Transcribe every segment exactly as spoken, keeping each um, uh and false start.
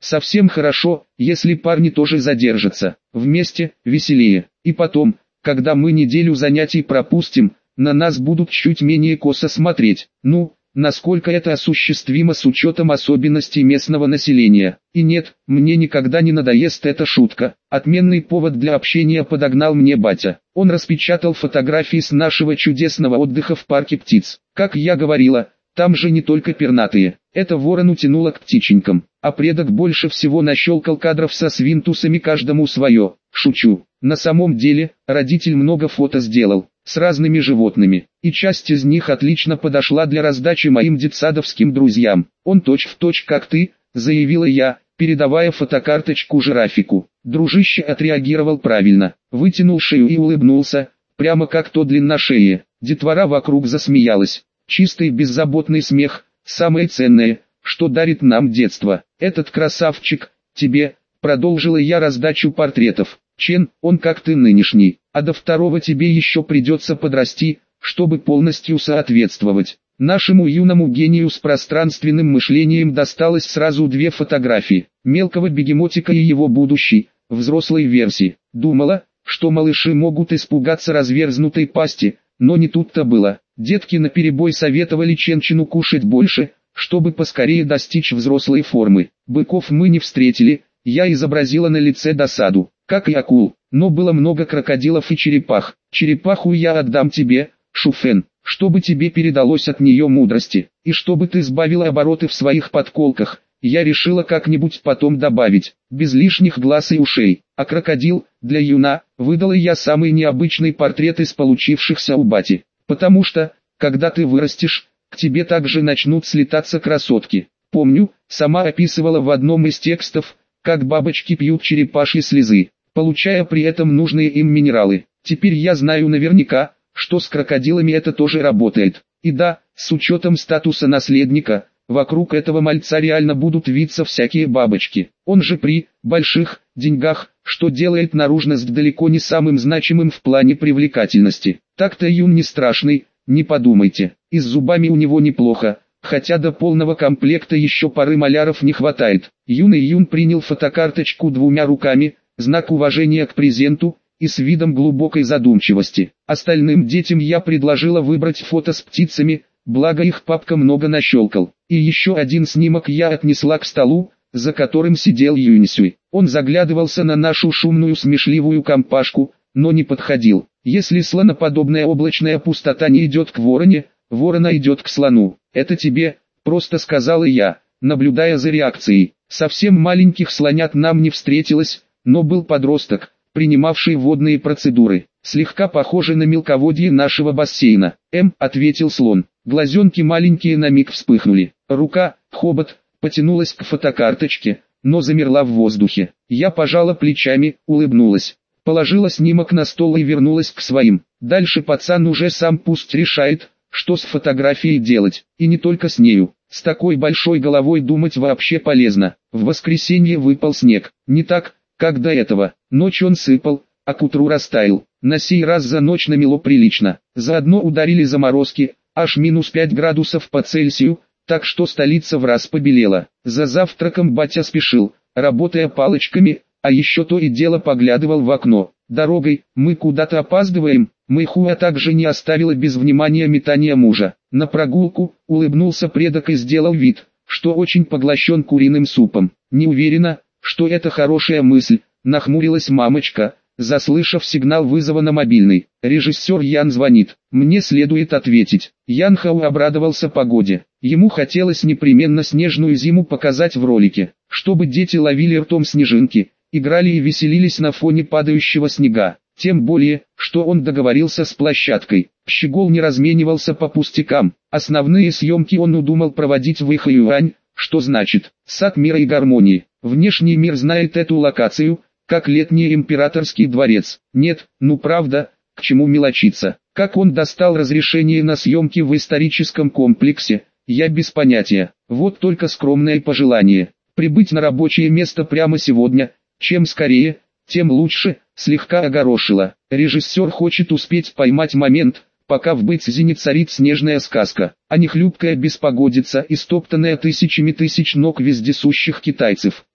Совсем хорошо, если парни тоже задержатся. Вместе, веселее. И потом, когда мы неделю занятий пропустим, на нас будут чуть менее косо смотреть. Ну, насколько это осуществимо с учетом особенностей местного населения. И нет, мне никогда не надоест эта шутка. Отменный повод для общения подогнал мне батя. Он распечатал фотографии с нашего чудесного отдыха в парке птиц. Как я говорила, там же не только пернатые. Это ворону тянуло к птиченькам. А предок больше всего нащелкал кадров со свинтусами, каждому свое. Шучу. На самом деле, родитель много фото сделал, с разными животными, и часть из них отлично подошла для раздачи моим детсадовским друзьям. Он точь-в-точь как ты, заявила я, передавая фотокарточку жирафику. Дружище отреагировал правильно, вытянул шею и улыбнулся, прямо как то длинношее. Детвора вокруг засмеялась. Чистый беззаботный смех, самое ценное, что дарит нам детство. Этот красавчик, тебе, продолжила я раздачу портретов. Чен, он как ты нынешний, а до второго тебе еще придется подрасти, чтобы полностью соответствовать. Нашему юному гению с пространственным мышлением досталось сразу две фотографии, мелкого бегемотика и его будущей, взрослой версии. Думала, что малыши могут испугаться разверзнутой пасти, но не тут-то было. Детки наперебой советовали Ченчину кушать больше, чтобы поскорее достичь взрослой формы. Быков мы не встретили, я изобразила на лице досаду. Как и акул, но было много крокодилов и черепах. Черепаху я отдам тебе, Шуфен, чтобы тебе передалось от нее мудрости, и чтобы ты сбавила обороты в своих подколках. Я решила как-нибудь потом добавить, без лишних глаз и ушей. А крокодил, для юна, выдала я самый необычный портрет из получившихся у бати. Потому что, когда ты вырастешь, к тебе также начнут слетаться красотки. Помню, сама описывала в одном из текстов, как бабочки пьют черепашьи слезы, получая при этом нужные им минералы. Теперь я знаю наверняка, что с крокодилами это тоже работает. И да, с учетом статуса наследника, вокруг этого мальца реально будут виться всякие бабочки. Он же при больших деньгах, что делает наружность далеко не самым значимым в плане привлекательности. Так-то Юн не страшный, не подумайте. И с зубами у него неплохо. Хотя до полного комплекта еще пары маляров не хватает. Юный Юн принял фотокарточку двумя руками, знак уважения к презенту, и с видом глубокой задумчивости. Остальным детям я предложила выбрать фото с птицами, благо их папка много нащелкал. И еще один снимок я отнесла к столу, за которым сидел Юньсюй. Он заглядывался на нашу шумную смешливую компашку, но не подходил. Если слоноподобная облачная пустота не идет к вороне, ворона идет к слону. Это тебе, просто сказала я, наблюдая за реакцией. Совсем маленьких слонят нам не встретилось, но был подросток, принимавший водные процедуры, слегка похожий на мелководье нашего бассейна. «Эм», — ответил слон. Глазенки маленькие на миг вспыхнули. Рука, хобот, потянулась к фотокарточке, но замерла в воздухе. Я пожала плечами, улыбнулась. Положила снимок на стол и вернулась к своим. Дальше пацан уже сам пусть решает, что с фотографией делать, и не только с нею. С такой большой головой думать вообще полезно. В воскресенье выпал снег, не так, как до этого. Ночью он сыпал, а к утру растаял. На сей раз за ночь намело прилично. Заодно ударили заморозки, аж минус пять градусов по Цельсию, так что столица враз побелела. За завтраком батя спешил, работая палочками, а еще то и дело поглядывал в окно. Дорогой, мы куда-то опаздываем. Мэйхуа также не оставила без внимания метания мужа. На прогулку, улыбнулся предок и сделал вид, что очень поглощен куриным супом. Не уверена, что это хорошая мысль, нахмурилась мамочка, заслышав сигнал вызова на мобильный. Режиссер Ян звонит, мне следует ответить. Ян Хау обрадовался погоде. Ему хотелось непременно снежную зиму показать в ролике, чтобы дети ловили ртом снежинки, играли и веселились на фоне падающего снега. Тем более, что он договорился с площадкой. Щегол не разменивался по пустякам. Основные съемки он удумал проводить в Ихаюань, что значит «Сад мира и гармонии». Внешний мир знает эту локацию, как летний императорский дворец. Нет, ну правда, к чему мелочиться. Как он достал разрешение на съемки в историческом комплексе, я без понятия. Вот только скромное пожелание. Прибыть на рабочее место прямо сегодня, чем скорее, тем лучше, слегка огорошило. Режиссер хочет успеть поймать момент, пока в Бэйцзине царит снежная сказка, а не хлюпкая беспогодица, истоптанная тысячами тысяч ног вездесущих китайцев.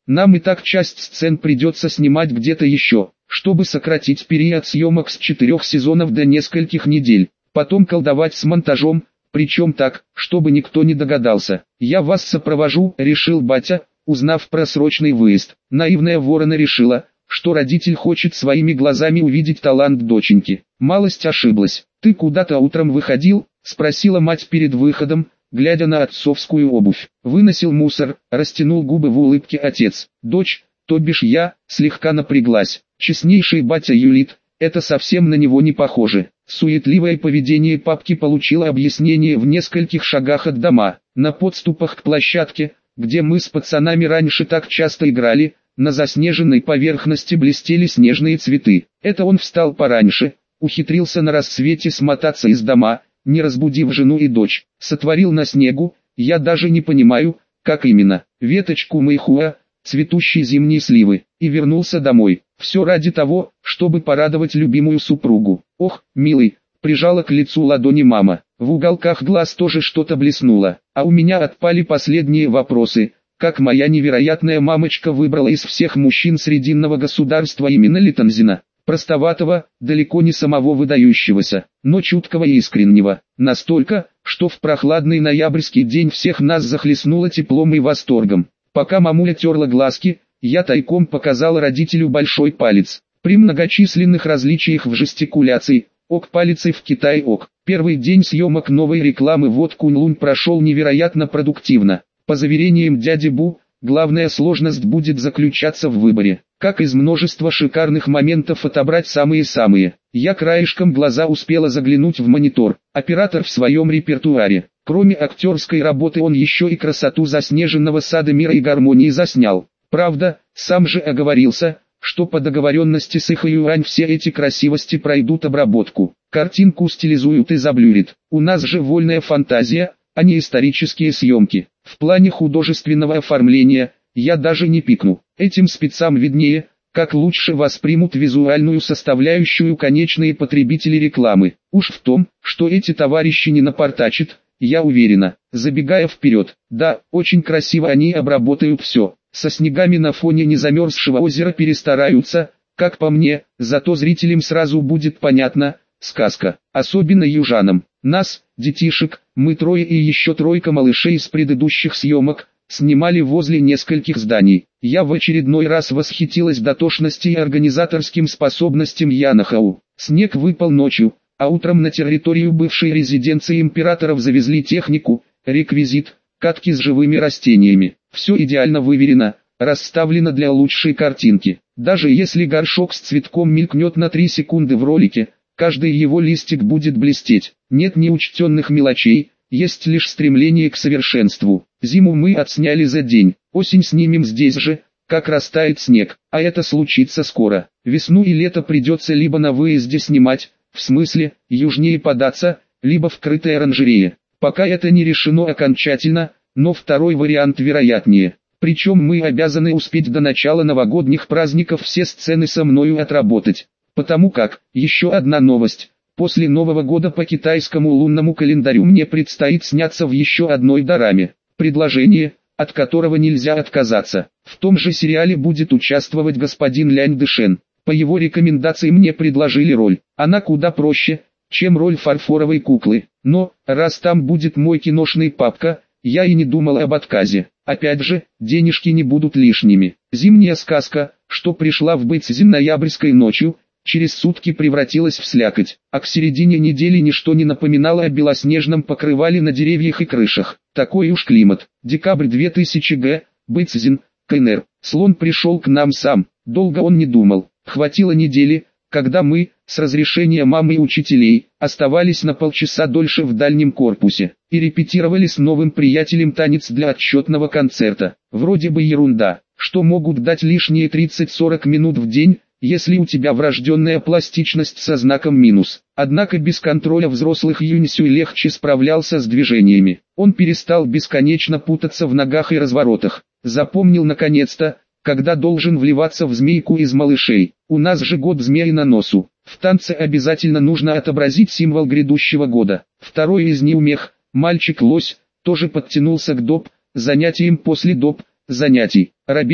Нам и так часть сцен придется снимать где-то еще, чтобы сократить период съемок с четырех сезонов до нескольких недель. Потом колдовать с монтажом, причем так, чтобы никто не догадался. Я вас сопровожу, решил батя, узнав про срочный выезд. Наивная ворона решила, что родитель хочет своими глазами увидеть талант доченьки. Малость ошиблась. «Ты куда-то утром выходил?» — спросила мать перед выходом, глядя на отцовскую обувь. Выносил мусор, растянул губы в улыбке отец. Дочь, то бишь я, слегка напряглась. Честнейший батя юлит, это совсем на него не похоже. Суетливое поведение папки получило объяснение в нескольких шагах от дома. На подступах к площадке, где мы с пацанами раньше так часто играли, на заснеженной поверхности блестели снежные цветы. Это он встал пораньше, ухитрился на рассвете смотаться из дома, не разбудив жену и дочь. Сотворил на снегу, я даже не понимаю, как именно, веточку мэйхуа, цветущей зимней сливы, и вернулся домой. Все ради того, чтобы порадовать любимую супругу. Ох, милый, прижала к лицу ладони мама. В уголках глаз тоже что-то блеснуло, а у меня отпали последние вопросы. Как моя невероятная мамочка выбрала из всех мужчин Срединного государства именно Литонзина, простоватого, далеко не самого выдающегося, но чуткого и искреннего, настолько, что в прохладный ноябрьский день всех нас захлестнуло теплом и восторгом. Пока мамуля терла глазки, я тайком показал родителю большой палец. При многочисленных различиях в жестикуляции, ок палицей в Китае ок. Первый день съемок новой рекламы «Вот Кунлун» прошел невероятно продуктивно. По заверениям дяди Бу, главная сложность будет заключаться в выборе, как из множества шикарных моментов отобрать самые-самые. Я краешком глаза успела заглянуть в монитор. Оператор в своем репертуаре. Кроме актерской работы он еще и красоту заснеженного сада мира и гармонии заснял. Правда, сам же оговорился, что по договоренности с Ихаюань все эти красивости пройдут обработку. Картинку стилизуют и заблюрят. У нас же вольная фантазия, а не исторические съемки. В плане художественного оформления, я даже не пикну. Этим спецам виднее, как лучше воспримут визуальную составляющую конечные потребители рекламы. Уж в том, что эти товарищи не напортачат, я уверена. Забегая вперед, да, очень красиво они обработают все. Со снегами на фоне незамерзшего озера перестараются, как по мне, зато зрителям сразу будет понятно, сказка, особенно южанам. Нас, детишек, мы трое и еще тройка малышей из предыдущих съемок, снимали возле нескольких зданий. Я в очередной раз восхитилась дотошности и организаторским способностям Янахау. Снег выпал ночью, а утром на территорию бывшей резиденции императоров завезли технику, реквизит, катки с живыми растениями. Все идеально выверено, расставлено для лучшей картинки. Даже если горшок с цветком мелькнет на три секунды в ролике, каждый его листик будет блестеть. Нет неучтенных мелочей, есть лишь стремление к совершенству. Зиму мы отсняли за день, осень снимем здесь же, как растает снег, а это случится скоро. Весну и лето придется либо на выезде снимать, в смысле, южнее податься, либо в крытой оранжерее. Пока это не решено окончательно, но второй вариант вероятнее. Причем мы обязаны успеть до начала новогодних праздников все сцены со мною отработать. Потому как, еще одна новость, после Нового года по китайскому лунному календарю мне предстоит сняться в еще одной дораме. Предложение, от которого нельзя отказаться. В том же сериале будет участвовать господин Лянь Дэшен. По его рекомендации мне предложили роль. Она куда проще, чем роль фарфоровой куклы. Но, раз там будет мой киношный папка, я и не думал об отказе. Опять же, денежки не будут лишними. Зимняя сказка, что пришла в Бэйцзин ноябрьской ночью, через сутки превратилась в слякоть, а к середине недели ничто не напоминало о белоснежном покрывале на деревьях и крышах. Такой уж климат. Декабрь две тысячи г, Бэйцзин, КНР. Слон пришел к нам сам. Долго он не думал. Хватило недели, когда мы, с разрешения мамы и учителей, оставались на полчаса дольше в дальнем корпусе и репетировали с новым приятелем танец для отчетного концерта. Вроде бы ерунда, что могут дать лишние тридцать-сорок минут в день, если у тебя врожденная пластичность со знаком минус. Однако без контроля взрослых Юньсюй легче справлялся с движениями. Он перестал бесконечно путаться в ногах и разворотах. Запомнил наконец-то, когда должен вливаться в змейку из малышей. У нас же год змеи на носу. В танце обязательно нужно отобразить символ грядущего года. Второй из неумех, мальчик-лось, тоже подтянулся к доп. Занятиям после доп. Занятий. Робел,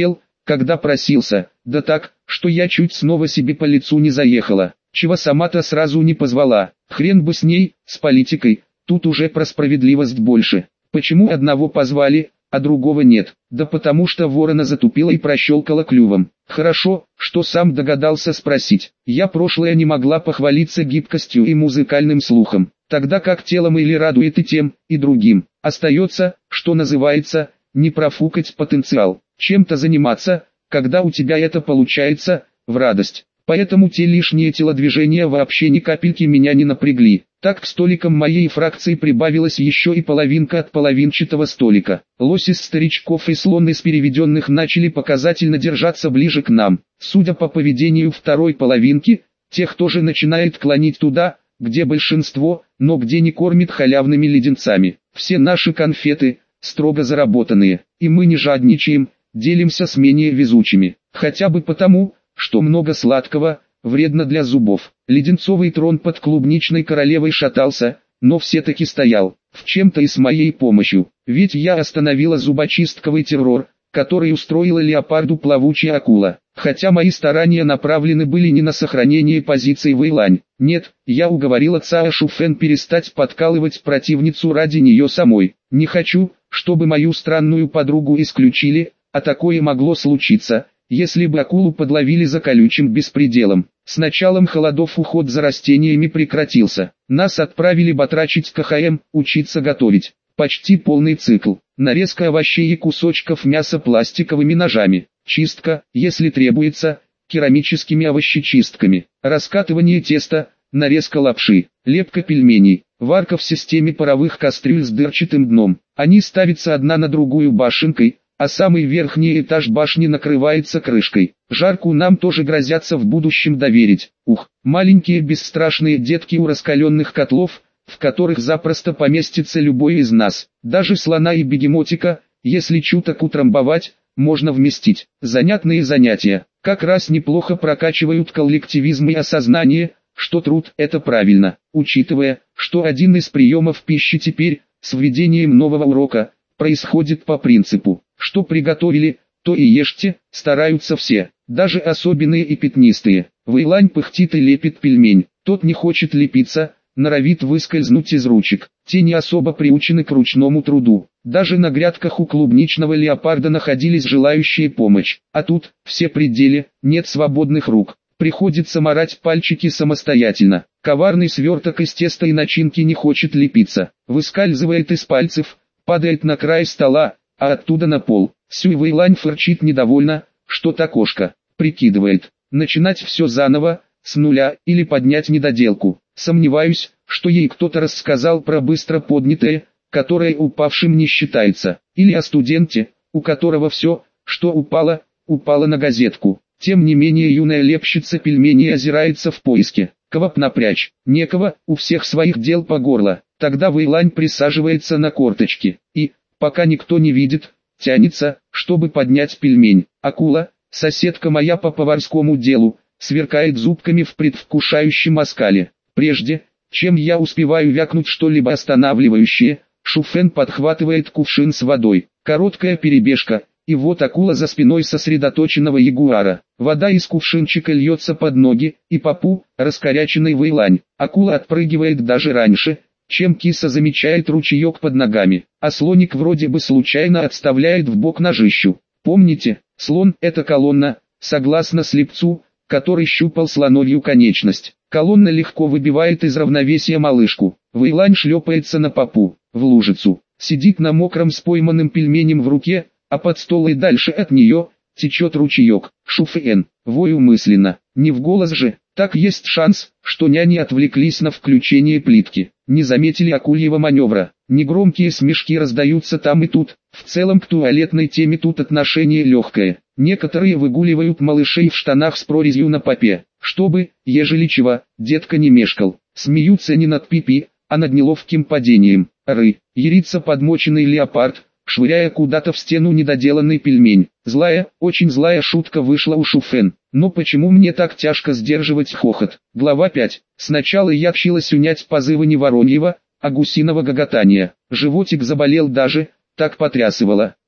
когда просился, да так, что я чуть снова себе по лицу не заехала, чего сама-то сразу не позвала. Хрен бы с ней, с политикой, тут уже про справедливость больше. Почему одного позвали, а другого нет? Да потому что ворона затупила и прощелкала клювом. Хорошо, что сам догадался спросить. Я прошлое не могла похвалиться гибкостью и музыкальным слухом, тогда как телом или радует и тем, и другим. Остается, что называется, не профукать потенциал. Чем-то заниматься, когда у тебя это получается, в радость. Поэтому те лишние телодвижения вообще ни капельки меня не напрягли. Так к столикам моей фракции прибавилась еще и половинка от половинчатого столика. Лось из старичков и слон из переведенных начали показательно держаться ближе к нам. Судя по поведению второй половинки, тех тоже начинает клонить туда, где большинство, но где не кормит халявными леденцами. Все наши конфеты, строго заработанные, и мы не жадничаем, делимся с менее везучими. Хотя бы потому, что много сладкого, вредно для зубов. Леденцовый трон под клубничной королевой шатался, но все-таки стоял, в чем-то и с моей помощью. Ведь я остановила зубочистковый террор, который устроила леопарду плавучая акула. Хотя мои старания направлены были не на сохранение позиций Вэйлань. Нет, я уговорила Цао Шуфэн перестать подкалывать противницу ради нее самой. Не хочу, чтобы мою странную подругу исключили, а такое могло случиться, если бы акулу подловили за колючим беспределом. С началом холодов уход за растениями прекратился. Нас отправили батрачить КХМ, учиться готовить. Почти полный цикл. Нарезка овощей и кусочков мяса пластиковыми ножами. Чистка, если требуется, керамическими овощечистками. Раскатывание теста, нарезка лапши, лепка пельменей. Варка в системе паровых кастрюль с дырчатым дном. Они ставятся одна на другую башенкой, а самый верхний этаж башни накрывается крышкой. Жарку нам тоже грозятся в будущем доверить. Ух, маленькие бесстрашные детки у раскаленных котлов, в которых запросто поместится любой из нас. Даже слона и бегемотика, если чуток утрамбовать, можно вместить. Занятные занятия, как раз неплохо прокачивают коллективизм и осознание, что труд – это правильно, учитывая, что один из приемов пищи теперь, с введением нового урока, происходит по принципу, что приготовили, то и ешьте, стараются все, даже особенные и пятнистые. Вэйлань пыхтит и лепит пельмень, тот не хочет лепиться, норовит выскользнуть из ручек. Те не особо приучены к ручному труду. Даже на грядках у клубничного леопарда находились желающие помочь. А тут, все пределе, нет свободных рук. Приходится марать пальчики самостоятельно. Коварный сверток из теста и начинки не хочет лепиться. Выскальзывает из пальцев, падает на край стола, а оттуда на пол. Сюй Вэйлань фырчит недовольно, что-то кошка. Прикидывает, начинать все заново, с нуля, или поднять недоделку. Сомневаюсь, что ей кто-то рассказал про быстро поднятое, которое упавшим не считается, или о студенте, у которого все, что упало, упало на газетку. Тем не менее юная лепщица пельменей озирается в поиске. Кого б напрячь? Некого, у всех своих дел по горло. Тогда Вэйлань присаживается на корточки, и, пока никто не видит, тянется, чтобы поднять пельмень. Акула, соседка моя по поварскому делу, сверкает зубками в предвкушающем оскале. Прежде, чем я успеваю вякнуть что-либо останавливающее, Шуфэн подхватывает кувшин с водой. Короткая перебежка, и вот акула за спиной сосредоточенного ягуара. Вода из кувшинчика льется под ноги, и попу, раскоряченный Вэйлань. Акула отпрыгивает даже раньше, чем киса замечает ручеек под ногами, а слоник вроде бы случайно отставляет в бок ножищу. Помните, слон – это колонна, согласно слепцу, который щупал слоновью конечность. Колонна легко выбивает из равновесия малышку. Вэйлань шлепается на попу, в лужицу, сидит на мокром с пойманным пельменем в руке, а под стол и дальше от нее течет ручеек. Шуфэн, вою мысленно, не в голос же, так есть шанс, что няни отвлеклись на включение плитки. Не заметили акульего маневра. Негромкие смешки раздаются там и тут. В целом к туалетной теме тут отношение легкое. Некоторые выгуливают малышей в штанах с прорезью на попе, чтобы, ежели чего, детка не мешкал. Смеются не над пипи, а над неловким падением. Ры, ярится подмоченный леопард, швыряя куда-то в стену недоделанный пельмень. Злая, очень злая шутка вышла у Шуфэн. Но почему мне так тяжко сдерживать хохот? Глава пять. Сначала я тщилась унять позывы не вороньего, а гусиного гоготания. Животик заболел даже, так потрясывало.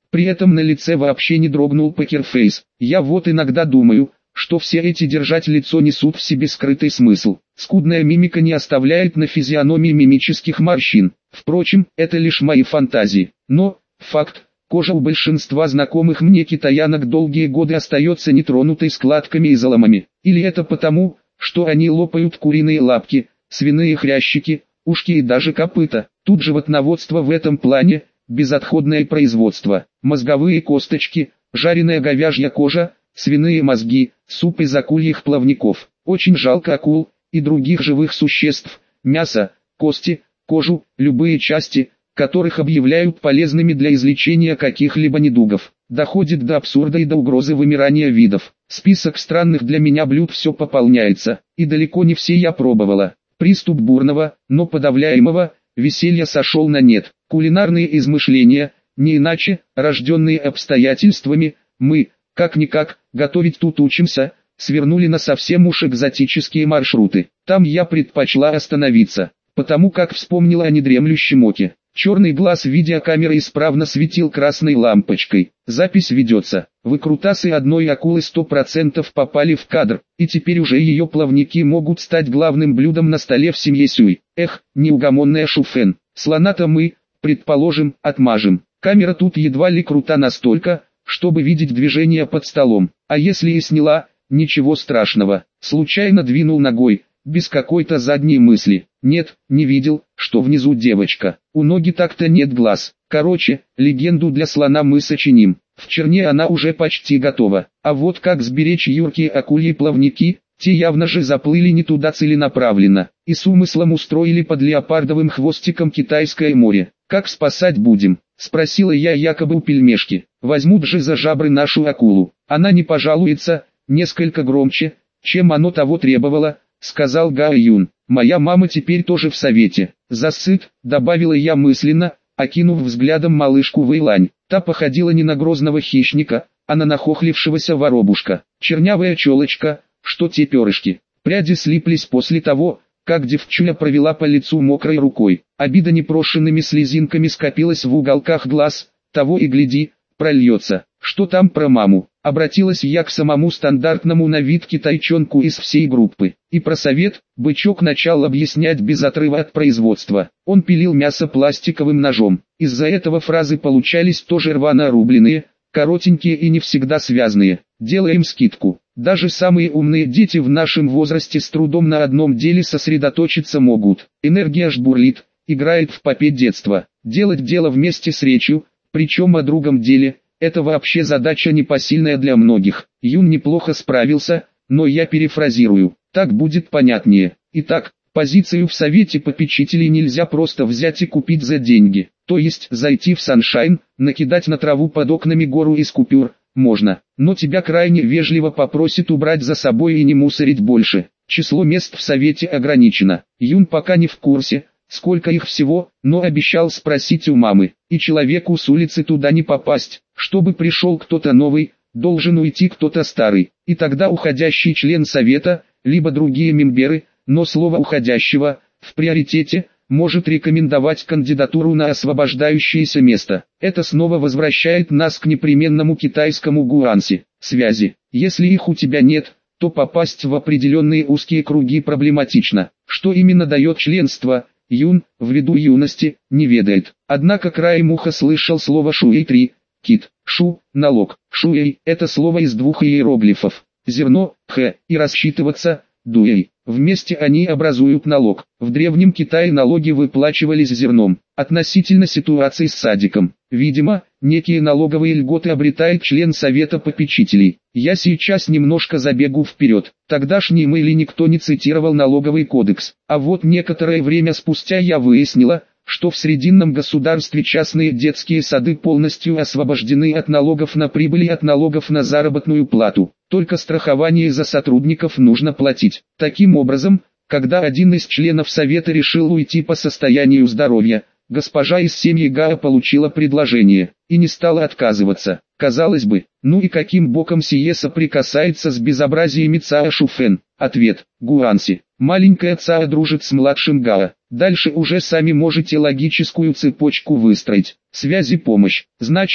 При этом на лице вообще не дрогнул покерфейс. Я вот иногда думаю, что все эти держать лицо несут в себе скрытый смысл. Скудная мимика не оставляет на физиономии мимических морщин. Впрочем, это лишь мои фантазии. Но, факт, кожа у большинства знакомых мне китаянок долгие годы остается нетронутой складками и заломами. Или это потому, что они лопают куриные лапки, свиные хрящики, ушки и даже копыта. Тут животноводство в этом плане – безотходное производство. Мозговые косточки, жареная говяжья кожа, свиные мозги, суп из акульих плавников. Очень жалко акул и других живых существ, мясо, кости, кожу, любые части, которых объявляют полезными для излечения каких-либо недугов. Доходит до абсурда и до угрозы вымирания видов. Список странных для меня блюд все пополняется, и далеко не все я пробовала. Приступ бурного, но подавляемого, веселья сошел на нет. Кулинарные измышления, не иначе, рожденные обстоятельствами, мы, как-никак, готовить тут учимся, свернули на совсем уж экзотические маршруты. Там я предпочла остановиться, потому как вспомнила о недремлющем оке. Черный глаз видеокамеры исправно светил красной лампочкой. Запись ведется. Выкрутасы одной акулы сто процентов попали в кадр, и теперь уже ее плавники могут стать главным блюдом на столе в семье Сюй. Эх, неугомонная Шуфэн. Слона-то мы, предположим, отмажем. Камера тут едва ли крута настолько, чтобы видеть движение под столом. А если и сняла, ничего страшного. Случайно двинул ногой, без какой-то задней мысли. Нет, не видел, что внизу девочка. У ноги так-то нет глаз. Короче, легенду для слона мы сочиним. В черне она уже почти готова. А вот как сберечь юркие акульи плавники, те явно же заплыли не туда целенаправленно. И с умыслом устроили под леопардовым хвостиком Китайское море. Как спасать будем? Спросила я якобы у пельмешки. Возьмут же за жабры нашу акулу. Она не пожалуется, несколько громче, чем оно того требовало, сказал Гао Юн. Моя мама теперь тоже в совете. Засыт, добавила я мысленно, окинув взглядом малышку Вэйлань. Та походила не на грозного хищника, а на нахохлившегося воробушка. Чернявая челочка, что те перышки. Пряди слиплись после того, как девчуля провела по лицу мокрой рукой. Обида непрошенными слезинками скопилась в уголках глаз, того и гляди, прольется. Что там про маму? Обратилась я к самому стандартному на вид китайчонку из всей группы. И про совет, бычок начал объяснять без отрыва от производства. Он пилил мясо пластиковым ножом. Из-за этого фразы получались тоже рвано рубленые, коротенькие и не всегда связные. Делаем скидку. Даже самые умные дети в нашем возрасте с трудом на одном деле сосредоточиться могут. Энергия ж бурлит, играет в попе детства. Делать дело вместе с речью, причем о другом деле, это вообще задача непосильная для многих. Юн неплохо справился, но я перефразирую, так будет понятнее. Итак, позицию в совете попечителей нельзя просто взять и купить за деньги. То есть зайти в Саншайн, накидать на траву под окнами гору из купюр, можно, но тебя крайне вежливо попросят убрать за собой и не мусорить больше. Число мест в совете ограничено. Юн пока не в курсе, сколько их всего, но обещал спросить у мамы. И человеку с улицы туда не попасть. Чтобы пришел кто-то новый, должен уйти кто-то старый. И тогда уходящий член совета, либо другие мемберы, но слово уходящего, в приоритете, может рекомендовать кандидатуру на освобождающееся место. Это снова возвращает нас к непременному китайскому гуанси, связи. Если их у тебя нет, то попасть в определенные узкие круги проблематично. Что именно дает членство, Юн, ввиду юности, не ведает. Однако краем уха слышал слово шуэй-три, кит, шу, налог. Шуэй – это слово из двух иероглифов. Зерно, х, и рассчитываться, дуэй. Вместе они образуют налог. В Древнем Китае налоги выплачивались зерном. Относительно ситуации с садиком, видимо, некие налоговые льготы обретает член Совета попечителей. Я сейчас немножко забегу вперед. Тогдашний мейли никто не цитировал налоговый кодекс. А вот некоторое время спустя я выяснила, что в Срединном государстве частные детские сады полностью освобождены от налогов на прибыль и от налогов на заработную плату. Только страхование за сотрудников нужно платить. Таким образом, когда один из членов совета решил уйти по состоянию здоровья, госпожа из семьи Гао получила предложение и не стала отказываться. Казалось бы, ну и каким боком сие соприкасается с безобразиями Цао Шуфэн? Ответ: Гуанси. Маленькая Цао дружит с младшим Гао. Дальше уже сами можете логическую цепочку выстроить. Связи, помощь. Значит,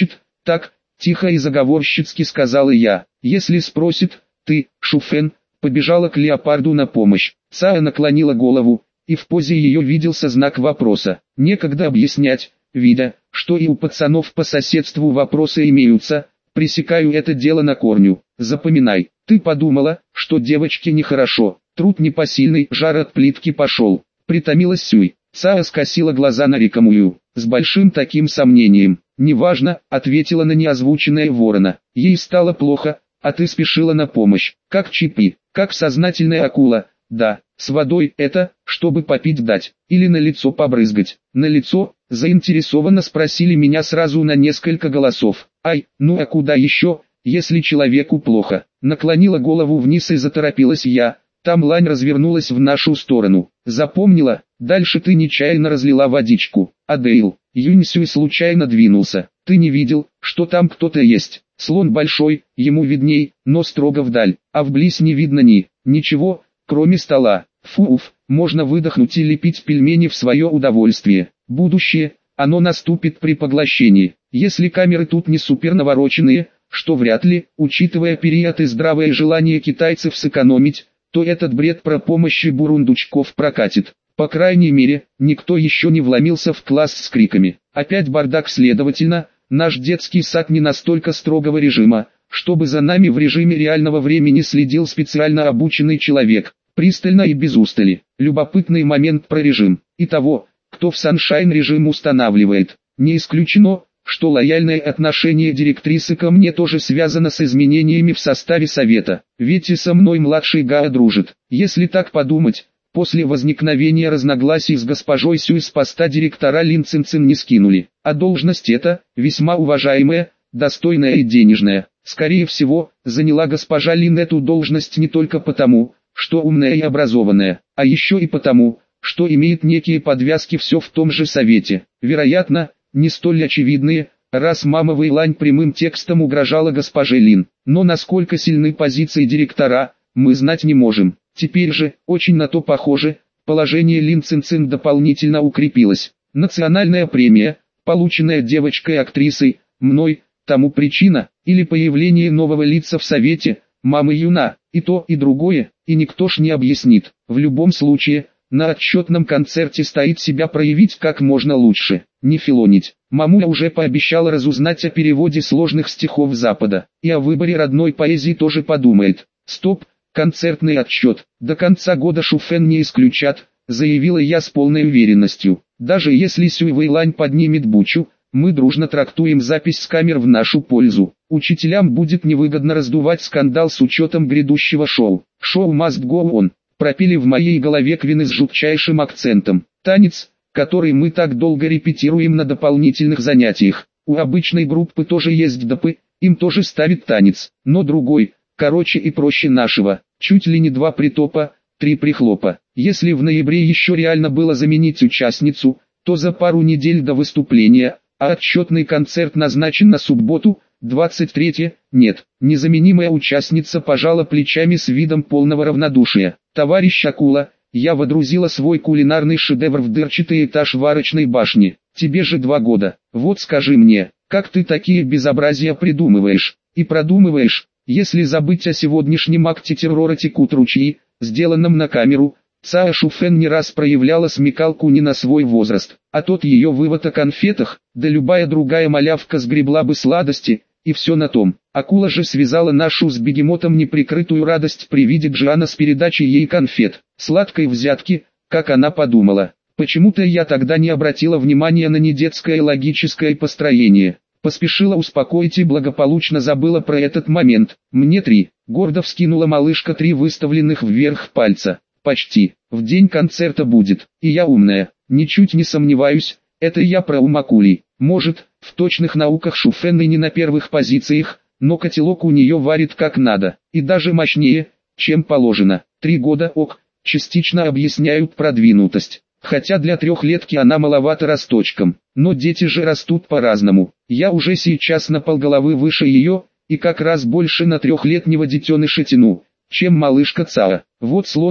Так, тихо и заговорщицки сказала я. Если спросит, ты, Шуфен, побежала к леопарду на помощь. Цая наклонила голову, и в позе ее виделся знак вопроса. Некогда объяснять, видя, что и у пацанов по соседству вопросы имеются, пресекаю это дело на корню. Запоминай, ты подумала, что девочке нехорошо, труд непосильный, жар от плитки пошел. Притомилась Сюй. Цая скосила глаза на Рикамую, с большим таким сомнением. «Неважно», — ответила на неозвученное ворона. «Ей стало плохо, а ты спешила на помощь. Как чипи, как сознательная акула. Да, с водой это, чтобы попить дать, или на лицо побрызгать». «На лицо?» — заинтересованно спросили меня сразу на несколько голосов. «Ай, ну а куда еще, если человеку плохо?» Наклонила голову вниз и заторопилась я. Там лань развернулась в нашу сторону. «Запомнила? Дальше ты нечаянно разлила водичку. Адейл». Юньсюй случайно двинулся. «Ты не видел, что там кто-то есть? Слон большой, ему видней, но строго вдаль, а вблизь не видно ни, ничего, кроме стола. Фуф, можно выдохнуть и лепить пельмени в свое удовольствие. Будущее, оно наступит при поглощении. Если камеры тут не супер навороченные, что вряд ли, учитывая период и здравое желание китайцев сэкономить, то этот бред про помощи бурундучков прокатит. По крайней мере, никто еще не вломился в класс с криками. Опять бардак, следовательно, наш детский сад не настолько строгого режима, чтобы за нами в режиме реального времени следил специально обученный человек, пристально и без устали. Любопытный момент про режим. И того, кто в Sunshine режим устанавливает. Не исключено, что лояльное отношение директрисы ко мне тоже связано с изменениями в составе совета. Ведь и со мной младший Гао дружит. Если так подумать, после возникновения разногласий с госпожой Сюй с поста директора Лин Цин-Цин не скинули. А должность эта, весьма уважаемая, достойная и денежная. Скорее всего, заняла госпожа Лин эту должность не только потому, что умная и образованная, а еще и потому, что имеет некие подвязки все в том же совете. Вероятно, не столь очевидные, раз мама Вэйлань прямым текстом угрожала госпоже Лин. Но насколько сильны позиции директора, мы знать не можем. Теперь же, очень на то похоже, положение Лин Цин-Цин дополнительно укрепилось. Национальная премия, полученная девочкой-актрисой, мной, тому причина, или появление нового лица в совете, мамы Юна, и то, и другое, и никто ж не объяснит. В любом случае, на отчетном концерте стоит себя проявить как можно лучше, не филонить. Мамуля уже пообещала разузнать о переводе сложных стихов Запада, и о выборе родной поэзии тоже подумает. Стоп, концертный отчет, до конца года Шуфен не исключат, заявила я с полной уверенностью. Даже если Сюй Вэйлань поднимет бучу, мы дружно трактуем запись с камер в нашу пользу. Учителям будет невыгодно раздувать скандал с учетом грядущего шоу. Шоу must go on. Пропели в моей голове Квины с жутчайшим акцентом. Танец, который мы так долго репетируем на дополнительных занятиях. У обычной группы тоже есть допы, им тоже ставит танец, но другой, короче и проще нашего. Чуть ли не два притопа, три прихлопа. Если в ноябре еще реально было заменить участницу, то за пару недель до выступления, а отчетный концерт назначен на субботу, двадцать третье, нет, незаменимая участница пожала плечами с видом полного равнодушия. «Товарищ Акула, я водрузила свой кулинарный шедевр в дырчатый этаж варочной башни, тебе же два года, вот скажи мне, как ты такие безобразия придумываешь, и продумываешь, если забыть о сегодняшнем акте террора текут ручьи, сделанном на камеру». Цая Шуфен не раз проявляла смекалку не на свой возраст, а тот ее вывод о конфетах, да любая другая малявка сгребла бы сладости, и все на том. Акула же связала нашу с бегемотом неприкрытую радость при виде Джиана с передачей ей конфет, сладкой взятки, как она подумала. Почему-то я тогда не обратила внимания на недетское логическое построение. Поспешила успокоить и благополучно забыла про этот момент. Мне три, гордо вскинула малышка три выставленных вверх пальца. Почти, в день концерта будет, и я умная, ничуть не сомневаюсь, это я про ум акулий. Может, в точных науках Шуфен и не на первых позициях, но котелок у нее варит как надо, и даже мощнее, чем положено. Три года ок, частично объясняют продвинутость, хотя для трехлетки она маловато росточком, но дети же растут по-разному. Я уже сейчас на полголовы выше ее, и как раз больше на трехлетнего детеныша тяну, чем малышка Цаа. Вот слон,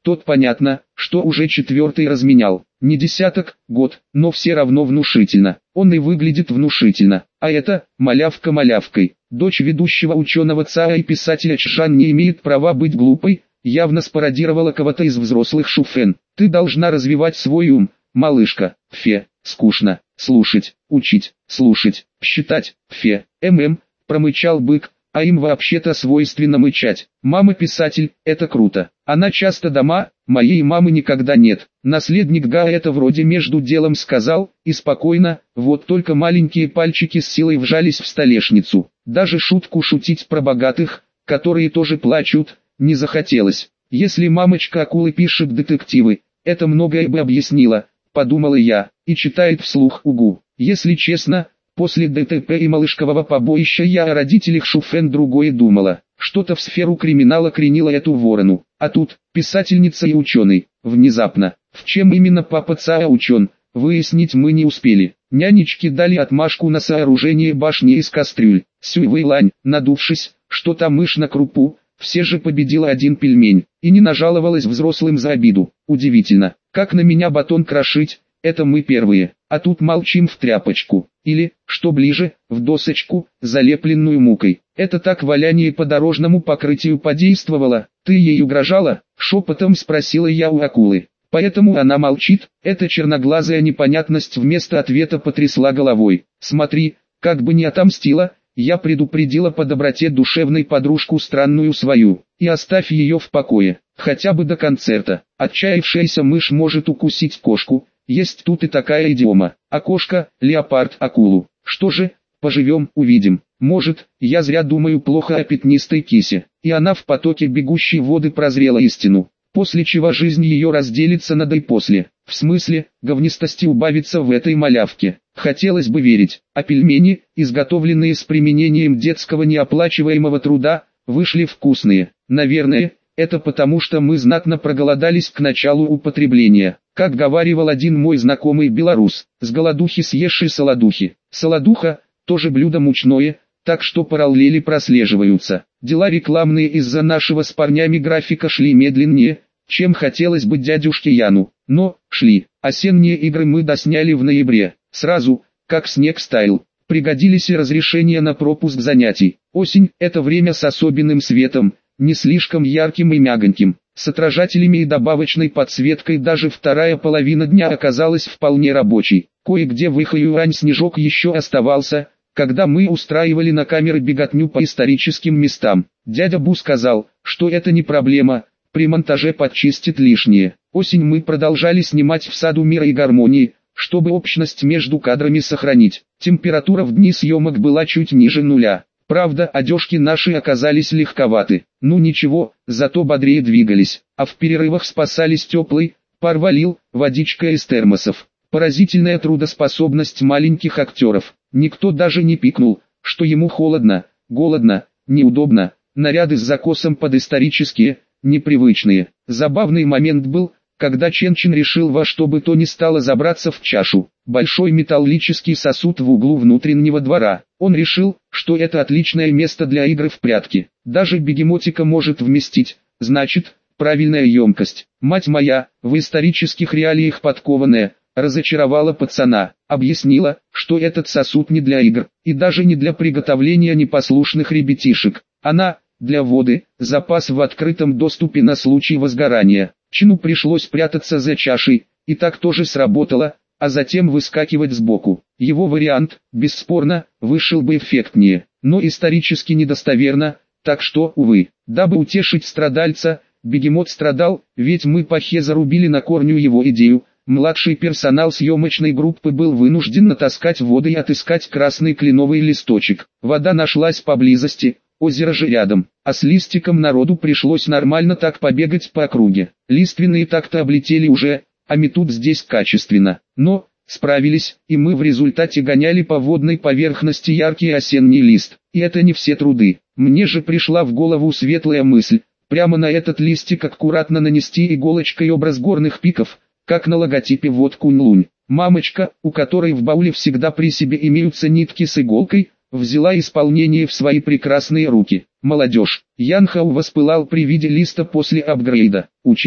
тот понятно, что уже четвертый разменял. Не десяток, год, но все равно внушительно. Он и выглядит внушительно. А это, малявка малявкой. Дочь ведущего ученого ЦА и писателя Чжан не имеет права быть глупой, явно спародировала кого-то из взрослых Шуфэн. Ты должна развивать свой ум, малышка. Фе, скучно. Слушать, учить, слушать, считать. Фе, мм, промычал бык. А им вообще-то свойственно мычать. Мама писатель, это круто. Она часто дома, моей мамы никогда нет. Наследник Га это вроде между делом сказал, и спокойно, вот только маленькие пальчики с силой вжались в столешницу. Даже шутку шутить про богатых, которые тоже плачут, не захотелось. Если мамочка акулы пишет детективы, это многое бы объяснило, подумала я, и читает вслух угу. Если честно, после ДТП и малышкового побоища я о родителях Шуфэн другое думала. Что-то в сферу криминала кренило эту ворону. А тут, писательница и ученый. Внезапно. В чем именно папа ЦА учен, выяснить мы не успели. Нянечки дали отмашку на сооружение башни из кастрюль. Сюй Вэйлань, надувшись, что там мышь на крупу, все же победила один пельмень. И не нажаловалась взрослым за обиду. Удивительно, как на меня батон крошить. Это мы первые, а тут молчим в тряпочку, или, что ближе, в досочку, залепленную мукой. Это так валяние по дорожному покрытию подействовало. Ты ей угрожала? Шепотом спросила я у акулы. Поэтому она молчит, эта черноглазая непонятность вместо ответа потрясла головой. Смотри, как бы не отомстила, я предупредила по доброте душевной подружку странную свою, и оставь ее в покое, хотя бы до концерта. Отчаявшаяся мышь может укусить кошку. Есть тут и такая идиома. А кошка, леопард, акулу. Что же, поживем, увидим. Может, я зря думаю плохо о пятнистой кисе. И она в потоке бегущей воды прозрела истину. После чего жизнь ее разделится на до и после. В смысле, говнистости убавится в этой малявке. Хотелось бы верить. А пельмени, изготовленные с применением детского неоплачиваемого труда, вышли вкусные. Наверное, это потому что мы знатно проголодались к началу употребления. Как говаривал один мой знакомый белорус, с голодухи съешь и солодухи. Солодуха, тоже блюдо мучное, так что параллели прослеживаются. Дела рекламные из-за нашего с парнями графика шли медленнее, чем хотелось бы дядюшке Яну. Но, шли. Осенние игры мы досняли в ноябре, сразу, как снег стаял. Пригодились и разрешения на пропуск занятий. Осень – это время с особенным светом, не слишком ярким и мягоньким. С отражателями и добавочной подсветкой даже вторая половина дня оказалась вполне рабочей. Кое-где в Ихаюань снежок еще оставался, когда мы устраивали на камеры беготню по историческим местам. Дядя Бу сказал, что это не проблема, при монтаже подчистит лишнее. Осень мы продолжали снимать в саду мира и гармонии, чтобы общность между кадрами сохранить. Температура в дни съемок была чуть ниже нуля. Правда, одежки наши оказались легковаты. Ну ничего, зато бодрее двигались, а в перерывах спасались теплой, пар валил, водичка из термосов. Поразительная трудоспособность маленьких актеров. Никто даже не пикнул, что ему холодно, голодно, неудобно. Наряды с закосом под исторические, непривычные. Забавный момент был, когда Ченчин решил во что бы то ни стало забраться в чашу. Большой металлический сосуд в углу внутреннего двора. Он решил, что это отличное место для игры в прятки. Даже бегемотика может вместить, значит, правильная емкость. Мать моя, в исторических реалиях подкованная, разочаровала пацана. Объяснила, что этот сосуд не для игр, и даже не для приготовления непослушных ребятишек. Она, для воды, запас в открытом доступе на случай возгорания. Чину пришлось прятаться за чашей, и так тоже сработало, а затем выскакивать сбоку. Его вариант, бесспорно, вышел бы эффектнее, но исторически недостоверно, так что, увы, дабы утешить страдальца, бегемот страдал, ведь мы пахе зарубили на корню его идею. Младший персонал съемочной группы был вынужден натаскать воды и отыскать красный кленовый листочек. Вода нашлась поблизости, озеро же рядом, а с листиком народу пришлось нормально так побегать по округе. Лиственные так-то облетели уже, а метут здесь качественно. Но, справились, и мы в результате гоняли по водной поверхности яркий осенний лист. И это не все труды. Мне же пришла в голову светлая мысль, прямо на этот листик аккуратно нанести иголочкой образ горных пиков, как на логотипе вот Кунь-Лунь. Мамочка, у которой в бауле всегда при себе имеются нитки с иголкой, взяла исполнение в свои прекрасные руки. Молодежь. Ян Хау воспылал при виде листа после апгрейда. Учитесь.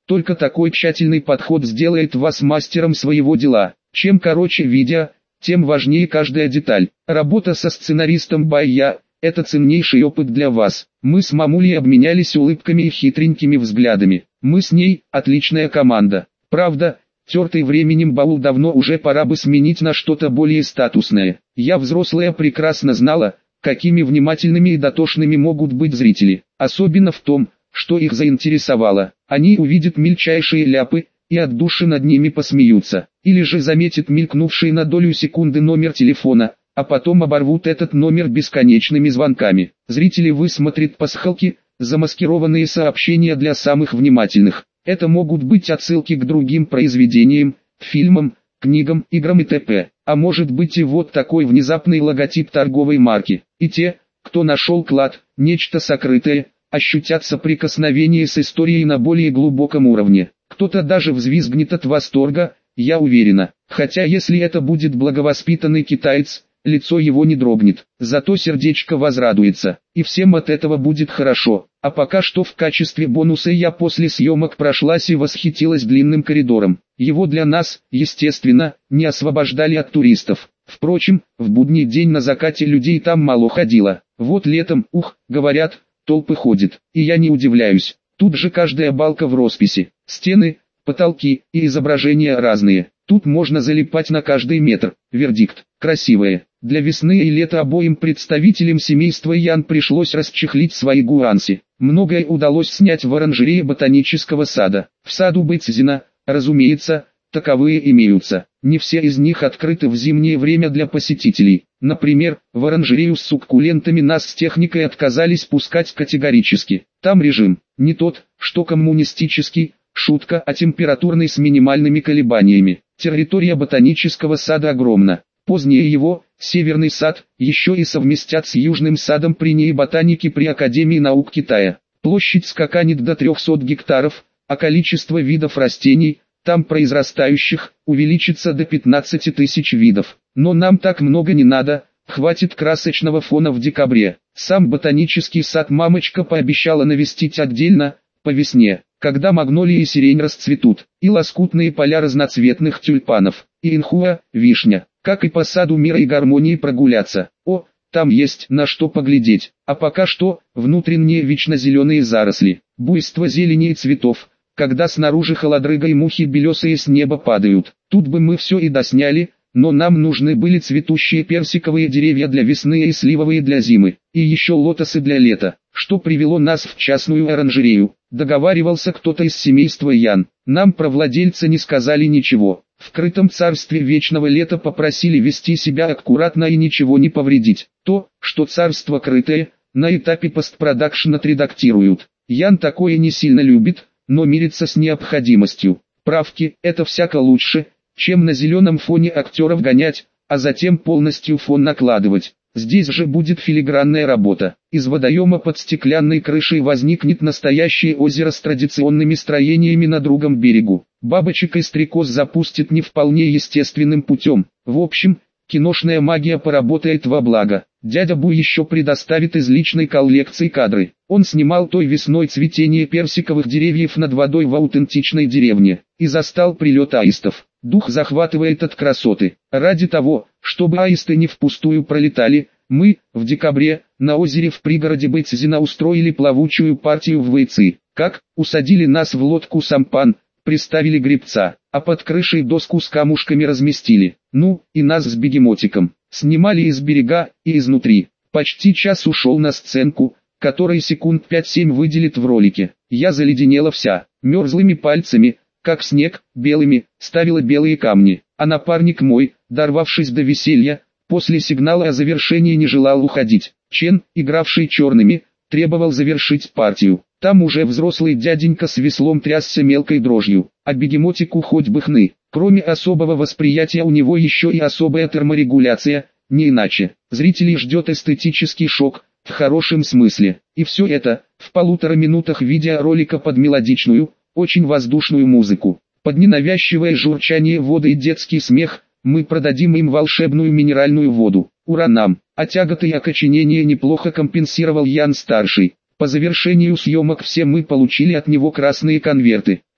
Только такой тщательный подход сделает вас мастером своего дела. Чем короче видео, тем важнее каждая деталь. Работа со сценаристом Байя – это ценнейший опыт для вас. Мы с мамулей обменялись улыбками и хитренькими взглядами. Мы с ней – отличная команда. Правда, тертый временем баул давно уже пора бы сменить на что-то более статусное. Я взрослая прекрасно знала, какими внимательными и дотошными могут быть зрители. Особенно в том, что их заинтересовало. Они увидят мельчайшие ляпы и от души над ними посмеются. Или же заметят мелькнувший на долю секунды номер телефона, а потом оборвут этот номер бесконечными звонками. Зрители высмотрят пасхалки, замаскированные сообщения для самых внимательных. Это могут быть отсылки к другим произведениям, фильмам, книгам, играм и т.п. А может быть и вот такой внезапный логотип торговой марки. И те, кто нашел клад, нечто сокрытое, ощутят соприкосновение с историей на более глубоком уровне. Кто-то даже взвизгнет от восторга, я уверена. Хотя если это будет благовоспитанный китаец, лицо его не дрогнет. Зато сердечко возрадуется. И всем от этого будет хорошо. А пока что в качестве бонуса я после съемок прошлась и восхитилась длинным коридором. Его для нас, естественно, не освобождали от туристов. Впрочем, в будний день на закате людей там мало ходило. Вот летом, ух, говорят, толпы ходят. И я не удивляюсь. Тут же каждая балка в росписи. Стены, потолки и изображения разные. Тут можно залипать на каждый метр. Вердикт. Красивое. Для весны и лета обоим представителям семейства Ян пришлось расчехлить свои гуанси. Многое удалось снять в оранжерее ботанического сада. В саду Бэйцзина, разумеется, таковые имеются. Не все из них открыты в зимнее время для посетителей. Например, в оранжерею с суккулентами нас с техникой отказались пускать категорически. Там режим не тот, что коммунистический, шутка, а температурный с минимальными колебаниями. Территория ботанического сада огромна. Позднее его, Северный сад, еще и совместят с Южным садом при НИИ ботаники при Академии наук Китая. Площадь скаканет до трехсот гектаров, а количество видов растений, там произрастающих, увеличится до пятнадцати тысяч видов. Но нам так много не надо, хватит красочного фона в декабре. Сам ботанический сад мамочка пообещала навестить отдельно, по весне, когда магнолии и сирень расцветут, и лоскутные поля разноцветных тюльпанов, и инхуа, вишня, как и по саду мира и гармонии прогуляться. О, там есть на что поглядеть, а пока что, внутренние вечно-зеленые заросли, буйство зелени и цветов, когда снаружи холодрыга и мухи белесые с неба падают. Тут бы мы все и досняли, но нам нужны были цветущие персиковые деревья для весны и сливовые для зимы, и еще лотосы для лета, что привело нас в частную оранжерею. Договаривался кто-то из семейства Ян. Нам про владельца не сказали ничего. В крытом царстве вечного лета попросили вести себя аккуратно и ничего не повредить. То, что царство крытое, на этапе постпродакшн отредактируют. Ян такое не сильно любит, но мирится с необходимостью. Правки – это всяко лучше, чем на зеленом фоне актеров гонять, а затем полностью фон накладывать. Здесь же будет филигранная работа. Из водоема под стеклянной крышей возникнет настоящее озеро с традиционными строениями на другом берегу. Бабочек и стрекоз запустит не вполне естественным путем. В общем, киношная магия поработает во благо. Дядя Бу еще предоставит из личной коллекции кадры. Он снимал той весной цветение персиковых деревьев над водой в аутентичной деревне. И застал прилет аистов. Дух захватывает от красоты. Ради того, чтобы аисты не впустую пролетали, мы, в декабре, на озере в пригороде Бэйцзина устроили плавучую партию в Вэйци. Как, усадили нас в лодку сампан, приставили гребца, а под крышей доску с камушками разместили. Ну, и нас с бегемотиком. Снимали из берега и изнутри. Почти час ушел на сценку, которой секунд пять-семь выделит в ролике. Я заледенела вся, мерзлыми пальцами, как снег, белыми, ставила белые камни, а напарник мой, дорвавшись до веселья, после сигнала о завершении не желал уходить. Чен, игравший черными, требовал завершить партию. Там уже взрослый дяденька с веслом трясся мелкой дрожью, а бегемотику хоть бы хны. Кроме особого восприятия у него еще и особая терморегуляция, не иначе. Зрителей ждет эстетический шок, в хорошем смысле. И все это, в полутора минутах видеоролика под мелодичную, очень воздушную музыку. Под ненавязчивое журчание воды и детский смех, мы продадим им волшебную минеральную воду. Ура нам! А тяготы и окоченение неплохо компенсировал Ян-старший. По завершению съемок все мы получили от него красные конверты.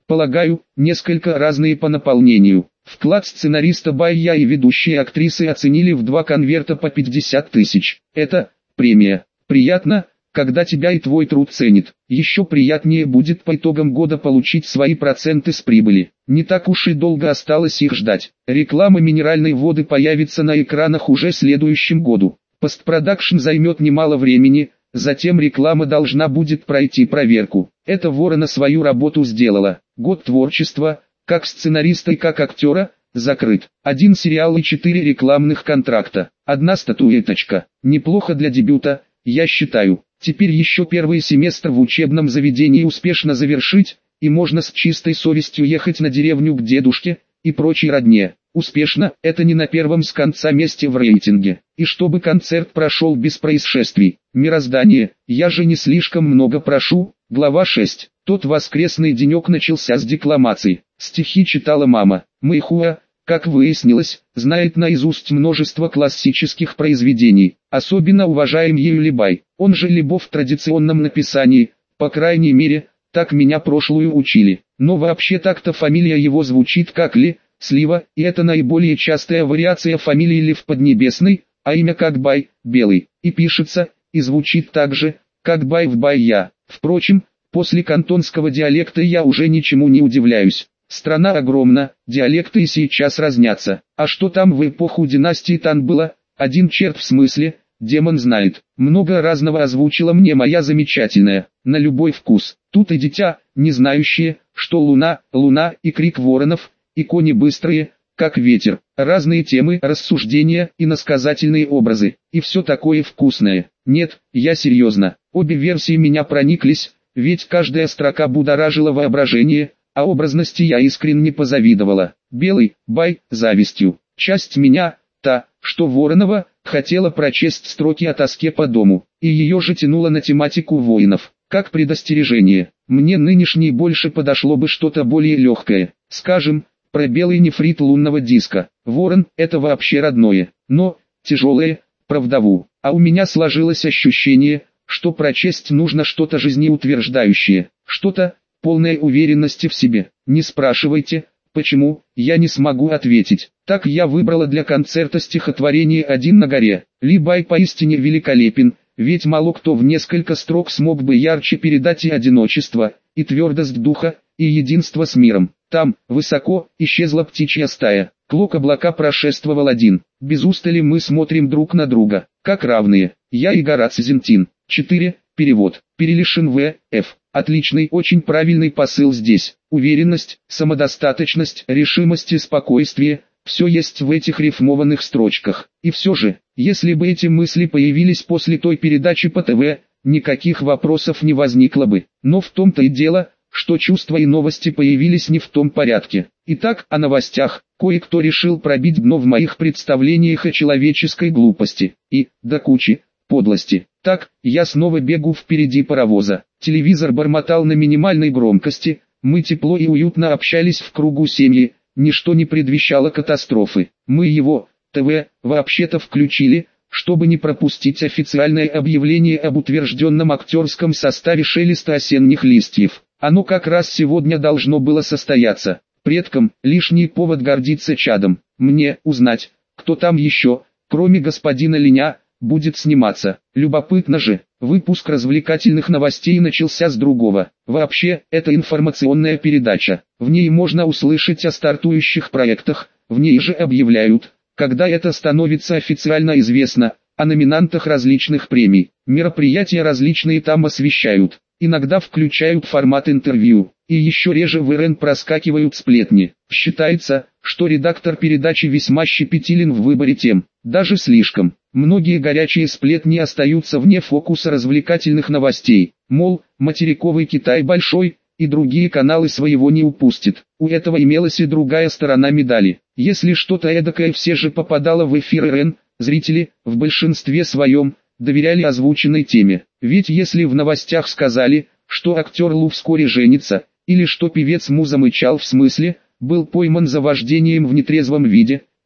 Полагаю, несколько разные по наполнению. Вклад сценариста Байя и ведущей актрисы оценили в два конверта по пятьдесят тысяч. Это премия. Приятно, когда тебя и твой труд ценит. Еще приятнее будет по итогам года получить свои проценты с прибыли. Не так уж и долго осталось их ждать. Реклама минеральной воды появится на экранах уже в следующем году. Постпродакшн займет немало времени, затем реклама должна будет пройти проверку. Эта Ворона свою работу сделала. Год творчества, как сценариста и как актера, закрыт. Один сериал и четыре рекламных контракта. Одна статуэточка. Неплохо для дебюта, я считаю. Теперь еще первый семестр в учебном заведении успешно завершить, и можно с чистой совестью ехать на деревню к дедушке и прочей родне. Успешно – это не на первом с конца месте в рейтинге. И чтобы концерт прошел без происшествий. Мироздание, я же не слишком много прошу. Глава шесть. Тот воскресный денек начался с декламаций. Стихи читала мама. Мэйхуа, как выяснилось, знает наизусть множество классических произведений. Особенно уважаем ею Либай. Он же Либо в традиционном написании, по крайней мере, так меня прошлую учили. Но вообще так-то фамилия его звучит как Ли, Слива, и это наиболее частая вариация фамилии Ли в Поднебесной, а имя как Бай, Белый, и пишется, и звучит так же, как Бай в Бай-Я. Впрочем, после кантонского диалекта я уже ничему не удивляюсь. Страна огромна, диалекты и сейчас разнятся. А что там в эпоху династии Тан было, один черт в смысле, демон знает. Много разного озвучила мне моя замечательная, на любой вкус. Тут и дитя, не знающее, что луна, луна и крик воронов, и кони быстрые, как ветер. Разные темы, рассуждения и насказательные образы. И все такое вкусное. Нет, я серьезно. Обе версии меня прониклись, ведь каждая строка будоражила воображение, а образности я искренне позавидовала. Белый, Бай, завистью. Часть меня, та, что Воронова, хотела прочесть строки о тоске по дому, и ее же тянуло на тематику воинов. Как предостережение, мне нынешней больше подошло бы что-то более легкое, скажем, про белый нефрит лунного диска. Ворон – это вообще родное, но, тяжелое, про вдову. А у меня сложилось ощущение, что прочесть нужно что-то жизнеутверждающее, что-то, полное уверенности в себе. Не спрашивайте, почему, я не смогу ответить. Так я выбрала для концерта стихотворение «Один на горе». Либай поистине великолепен, ведь мало кто в несколько строк смог бы ярче передать и одиночество, и твердость духа, и единство с миром. Там, высоко, исчезла птичья стая. Клок облака прошествовал один. Без устали мы смотрим друг на друга, как равные. Я и Гораций Зентин. четыре. Перевод. Перелишин В. Ф. Отличный, очень правильный посыл здесь. Уверенность, самодостаточность, решимость и спокойствие – все есть в этих рифмованных строчках. И все же, если бы эти мысли появились после той передачи по ТВ, никаких вопросов не возникло бы. Но в том-то и дело, что чувства и новости появились не в том порядке. Итак, о новостях. Кое-кто решил пробить дно в моих представлениях о человеческой глупости. И, до кучи, подлости. Так, я снова бегу впереди паровоза. Телевизор бормотал на минимальной громкости, мы тепло и уютно общались в кругу семьи, ничто не предвещало катастрофы. Мы его, ТВ, вообще-то включили, чтобы не пропустить официальное объявление об утвержденном актерском составе «Шелеста осенних листьев». Оно как раз сегодня должно было состояться. Предкам лишний повод гордиться чадом. Мне узнать, кто там еще, кроме господина Линя, будет сниматься. Любопытно же, выпуск развлекательных новостей начался с другого. Вообще, это информационная передача. В ней можно услышать о стартующих проектах, в ней же объявляют, когда это становится официально известно, о номинантах различных премий. Мероприятия различные там освещают. Иногда включают формат интервью, и еще реже в РН проскакивают сплетни. Считается, что редактор передачи весьма щепетилен в выборе тем, даже слишком. Многие горячие сплетни остаются вне фокуса развлекательных новостей, мол, материковый Китай большой, и другие каналы своего не упустят. У этого имелась и другая сторона медали. Если что-то эдакое все же попадало в эфир РН, зрители, в большинстве своем, доверяли озвученной теме. Ведь если в новостях сказали, что актер Лу вскоре женится, или что певец Му замычал в смысле, был пойман за вождением в нетрезвом виде,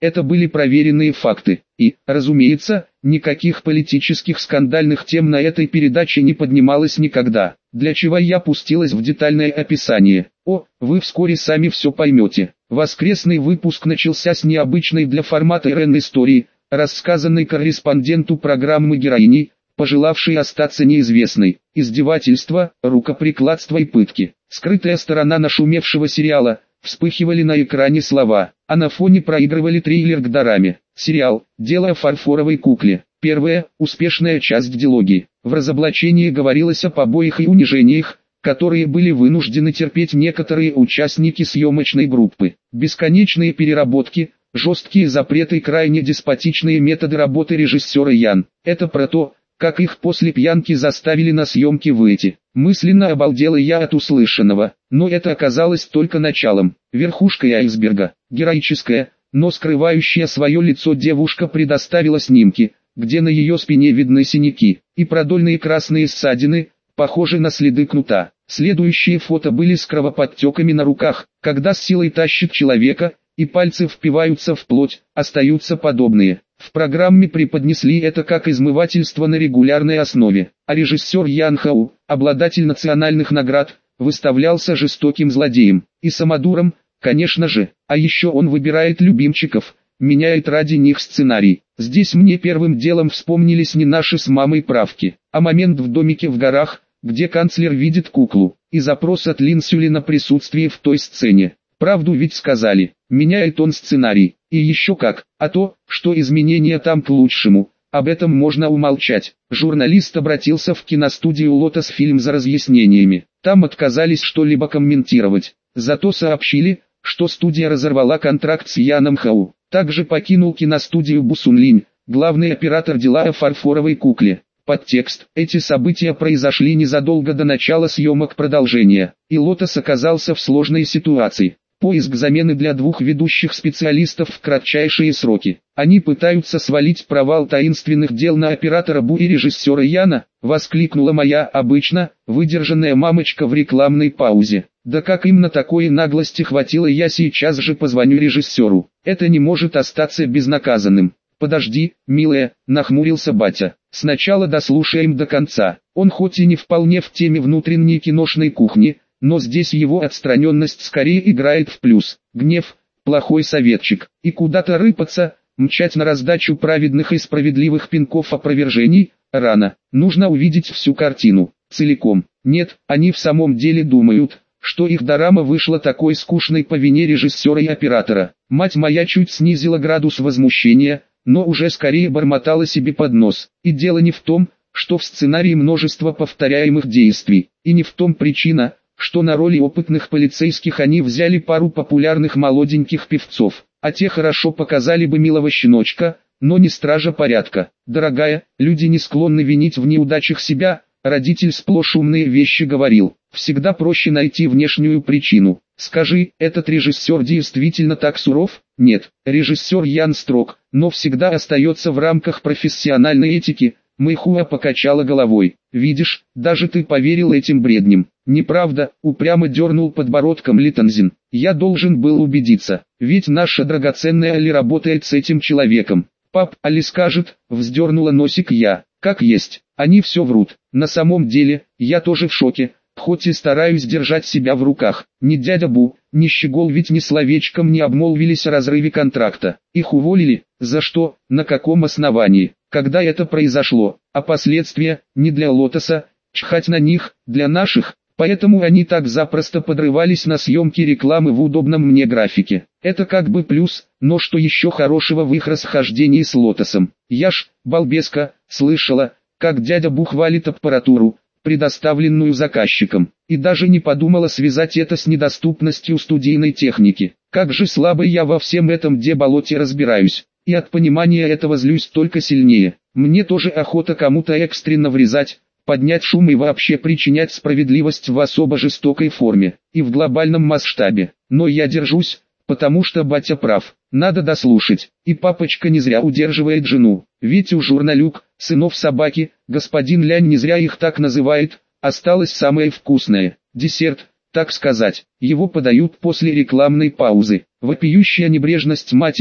это были проверенные факты. И, разумеется, никаких политических скандальных тем на этой передаче не поднималось никогда, для чего я пустилась в детальное описание. О, вы вскоре сами все поймете. Воскресный выпуск начался с необычной для формата эр эн истории, рассказанной корреспонденту программы героиней, пожелавшей остаться неизвестной. Издевательства, рукоприкладства и пытки. Скрытая сторона нашумевшего сериала. Вспыхивали на экране слова, а на фоне проигрывали трейлер к дораме. Сериал «Дело о фарфоровой кукле». Первая, успешная часть дилогии. В разоблачении говорилось о побоях и унижениях, которые были вынуждены терпеть некоторые участники съемочной группы. Бесконечные переработки, жесткие запреты и крайне деспотичные методы работы режиссера Ян. Это про то, как их после пьянки заставили на съемки выйти. Мысленно обалдела я от услышанного, но это оказалось только началом. Верхушкой айсберга, героическая, но скрывающая свое лицо девушка предоставила снимки, где на ее спине видны синяки и продольные красные ссадины, похожие на следы кнута. Следующие фото были с кровоподтеками на руках, когда с силой тащит человека, и пальцы впиваются в плоть, остаются подобные. В программе преподнесли это как измывательство на регулярной основе, а режиссер Ян Хау, обладатель национальных наград, выставлялся жестоким злодеем и самодуром, конечно же, а еще он выбирает любимчиков, меняет ради них сценарий. Здесь мне первым делом вспомнились не наши с мамой правки, а момент в домике в горах, где канцлер видит куклу, и запрос от Лин Сюли на присутствие в той сцене. Правду ведь сказали, меняет он сценарий, и еще как, а то, что изменения там к лучшему, об этом можно умолчать. Журналист обратился в киностудию Lotus Film за разъяснениями, там отказались что-либо комментировать, зато сообщили, что студия разорвала контракт с Яном Хау. Также покинул киностудию Бу Сун Линь, главный оператор дела о фарфоровой кукле. Подтекст: эти события произошли незадолго до начала съемок продолжения, и Lotus оказался в сложной ситуации. Поиск замены для двух ведущих специалистов в кратчайшие сроки. Они пытаются свалить провал таинственных дел на оператора Бу и режиссера Яна, воскликнула моя обычно выдержанная мамочка в рекламной паузе. Да как им на такое наглости хватило, я сейчас же позвоню режиссеру. Это не может остаться безнаказанным. Подожди, милая, нахмурился батя. Сначала дослушаем до конца. Он хоть и не вполне в теме внутренней киношной кухни, но здесь его отстраненность скорее играет в плюс. Гнев – плохой советчик. И куда-то рыпаться, мчать на раздачу праведных и справедливых пинков опровержений – рано. Нужно увидеть всю картину, целиком. Нет, они в самом деле думают, что их дорама вышла такой скучной по вине режиссера и оператора. Мать моя чуть снизила градус возмущения, но уже скорее бормотала себе под нос. И дело не в том, что в сценарии множество повторяемых действий, и не в том причина, что на роли опытных полицейских они взяли пару популярных молоденьких певцов, а те хорошо показали бы милого щеночка, но не стража порядка. Дорогая, люди не склонны винить в неудачах себя, родитель сплошь умные вещи говорил. Всегда проще найти внешнюю причину. Скажи, этот режиссер действительно так суров? Нет, режиссер Ян строг, но всегда остается в рамках профессиональной этики. Мэйхуа покачала головой. Видишь, даже ты поверил этим бредням. Неправда, упрямо дернул подбородком Ли Танзин. Я должен был убедиться, ведь наша драгоценная Али работает с этим человеком. Пап, Али скажет, вздернула носик я. Как есть, они все врут. На самом деле, я тоже в шоке, хоть и стараюсь держать себя в руках. Ни дядя Бу, ни Щегол ведь ни словечком не обмолвились о разрыве контракта. Их уволили, за что, на каком основании, когда это произошло, а последствия, не для Лотоса, чхать на них, для наших. Поэтому они так запросто подрывались на съемки рекламы в удобном мне графике. Это как бы плюс, но что еще хорошего в их расхождении с Лотосом? Я ж, балбеска, слышала, как дядя Бу хвалит аппаратуру, предоставленную заказчиком, и даже не подумала связать это с недоступностью студийной техники. Как же слабо я во всем этом деболоте разбираюсь, и от понимания этого злюсь только сильнее. Мне тоже охота кому-то экстренно врезать, поднять шум и вообще причинять справедливость в особо жестокой форме, и в глобальном масштабе. Но я держусь, потому что батя прав, надо дослушать, и папочка не зря удерживает жену, ведь у журналюк, сынов собаки, господин Лянь не зря их так называет, осталось самое вкусное, десерт, так сказать, его подают после рекламной паузы. Вопиющая небрежность матери,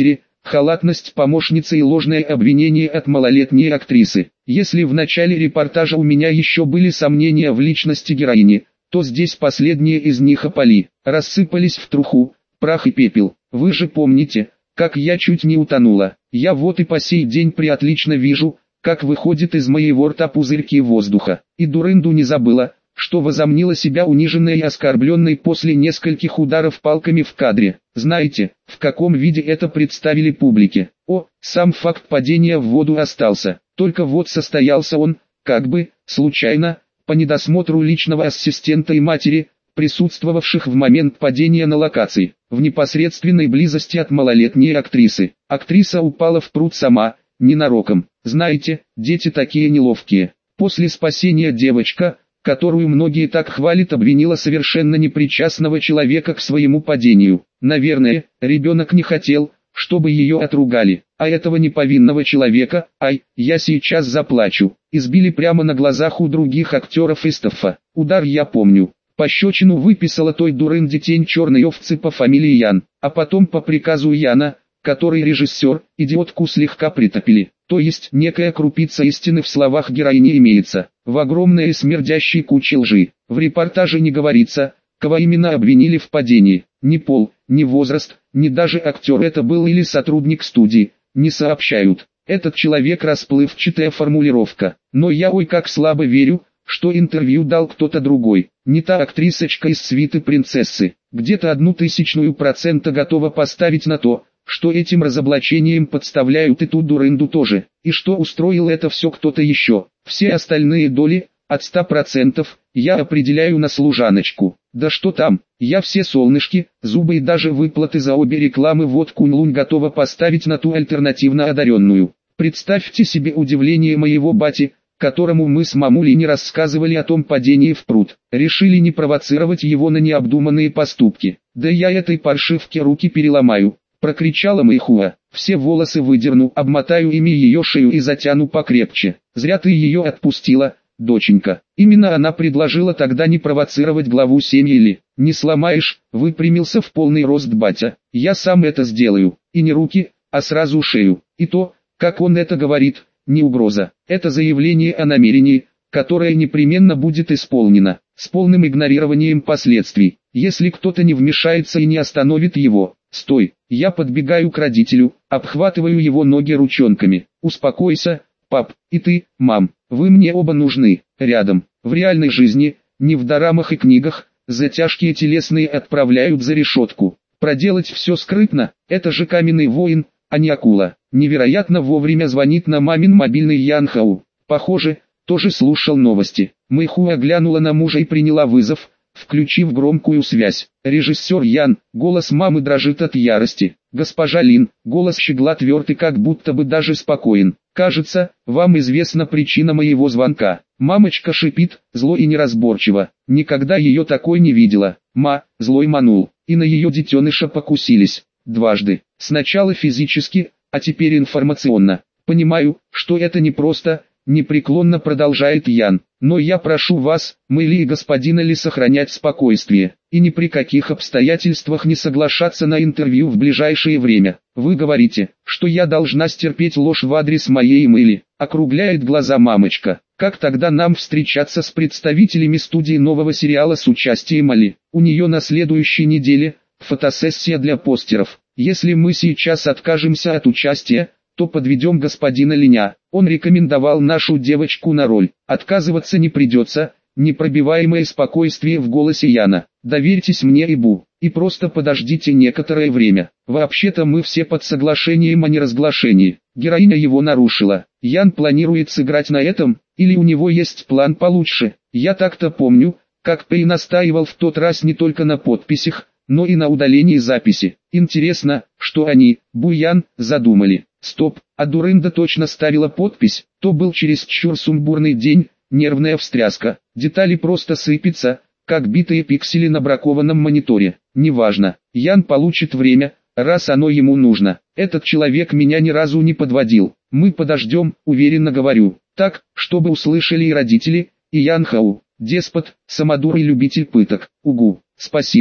халатность помощницы и ложное обвинение от малолетней актрисы. Если в начале репортажа у меня еще были сомнения в личности героини, то здесь последние из них опали, рассыпались в труху, прах и пепел. Вы же помните, как я чуть не утонула. Я вот и по сей день приотлично вижу, как выходит из моего рта пузырьки воздуха. И дурынду не забыла, что возомнила себя униженной и оскорбленной после нескольких ударов палками в кадре. Знаете, в каком виде это представили публике? О, сам факт падения в воду остался. Только вот состоялся он, как бы, случайно, по недосмотру личного ассистента и матери, присутствовавших в момент падения на локации, в непосредственной близости от малолетней актрисы. Актриса упала в пруд сама, ненароком. Знаете, дети такие неловкие. После спасения девочка, которую многие так хвалят, обвинила совершенно непричастного человека к своему падению. Наверное, ребенок не хотел, чтобы ее отругали, а этого неповинного человека, ай, я сейчас заплачу, избили прямо на глазах у других актеров Истофа. Удар я помню. Пощечину выписала той дурынде тень черной овцы по фамилии Ян, а потом по приказу Яна, который режиссер, идиотку слегка притопили. То есть некая крупица истины в словах героини имеется, в огромной и смердящей куче лжи. В репортаже не говорится, кого именно обвинили в падении. Ни пол, ни возраст, ни даже актер это был или сотрудник студии, не сообщают. Этот человек расплывчатая формулировка. Но я ой как слабо верю, что интервью дал кто-то другой. Не та актрисочка из свиты принцессы. Где-то одну тысячную процента готова поставить на то, что этим разоблачением подставляют и ту дурынду тоже, и что устроил это все кто-то еще. Все остальные доли, от ста процентов, я определяю на служаночку. Да что там, я все солнышки, зубы и даже выплаты за обе рекламы вот Кунь-Лунь готова поставить на ту альтернативно одаренную. Представьте себе удивление моего бати, которому мы с мамулей не рассказывали о том падении в пруд. Решили не провоцировать его на необдуманные поступки. Да я этой паршивке руки переломаю. Прокричала Мэйхуа, все волосы выдерну, обмотаю ими ее шею и затяну покрепче. Зря ты ее отпустила, доченька. Именно она предложила тогда не провоцировать главу семьи или, не сломаешь, выпрямился в полный рост батя. Я сам это сделаю, и не руки, а сразу шею. И то, как он это говорит, не угроза. Это заявление о намерении, которое непременно будет исполнено, с полным игнорированием последствий, если кто-то не вмешается и не остановит его. Стой, я подбегаю к родителю, обхватываю его ноги ручонками. Успокойся, пап, и ты, мам, вы мне оба нужны, рядом. В реальной жизни, не в дорамах и книгах, за тяжкие телесные отправляют за решетку. Проделать все скрытно, это же каменный воин, а не акула. Невероятно вовремя звонит на мамин мобильный Ян Хау. Похоже, тоже слушал новости. Мэйхуа глянула на мужа и приняла вызов, включив громкую связь. Режиссер Ян, голос мамы дрожит от ярости. Госпожа Лин, голос щегла тверд и как будто бы даже спокоен. Кажется, вам известна причина моего звонка. Мамочка шипит, зло и неразборчиво. Никогда ее такой не видела. Ма, злой манул. И на ее детеныша покусились. Дважды. Сначала физически, а теперь информационно. Понимаю, что это непросто, непреклонно продолжает Ян. Но я прошу вас, Мэйли и господина Ли, сохранять спокойствие, и ни при каких обстоятельствах не соглашаться на интервью в ближайшее время. Вы говорите, что я должна стерпеть ложь в адрес моей Мэйли, округляет глаза мамочка. Как тогда нам встречаться с представителями студии нового сериала с участием Али? У нее на следующей неделе фотосессия для постеров. Если мы сейчас откажемся от участия, то подведем господина Линя. Он рекомендовал нашу девочку на роль. Отказываться не придется. Непробиваемое спокойствие в голосе Яна. Доверьтесь мне и Бу, и просто подождите некоторое время. Вообще-то мы все под соглашением о неразглашении. Героиня его нарушила. Ян планирует сыграть на этом, или у него есть план получше. Я так-то помню, как Пэй настаивал в тот раз не только на подписях, но и на удалении записи. Интересно, что они, Буян, задумали. Стоп, а дурында точно ставила подпись, то был чересчур сумбурный день, нервная встряска, детали просто сыпятся, как битые пиксели на бракованном мониторе. Неважно, Ян получит время, раз оно ему нужно. Этот человек меня ни разу не подводил. Мы подождем, уверенно говорю, так, чтобы услышали и родители, и Ян Хау, деспот, самодур и любитель пыток. Угу, спасибо.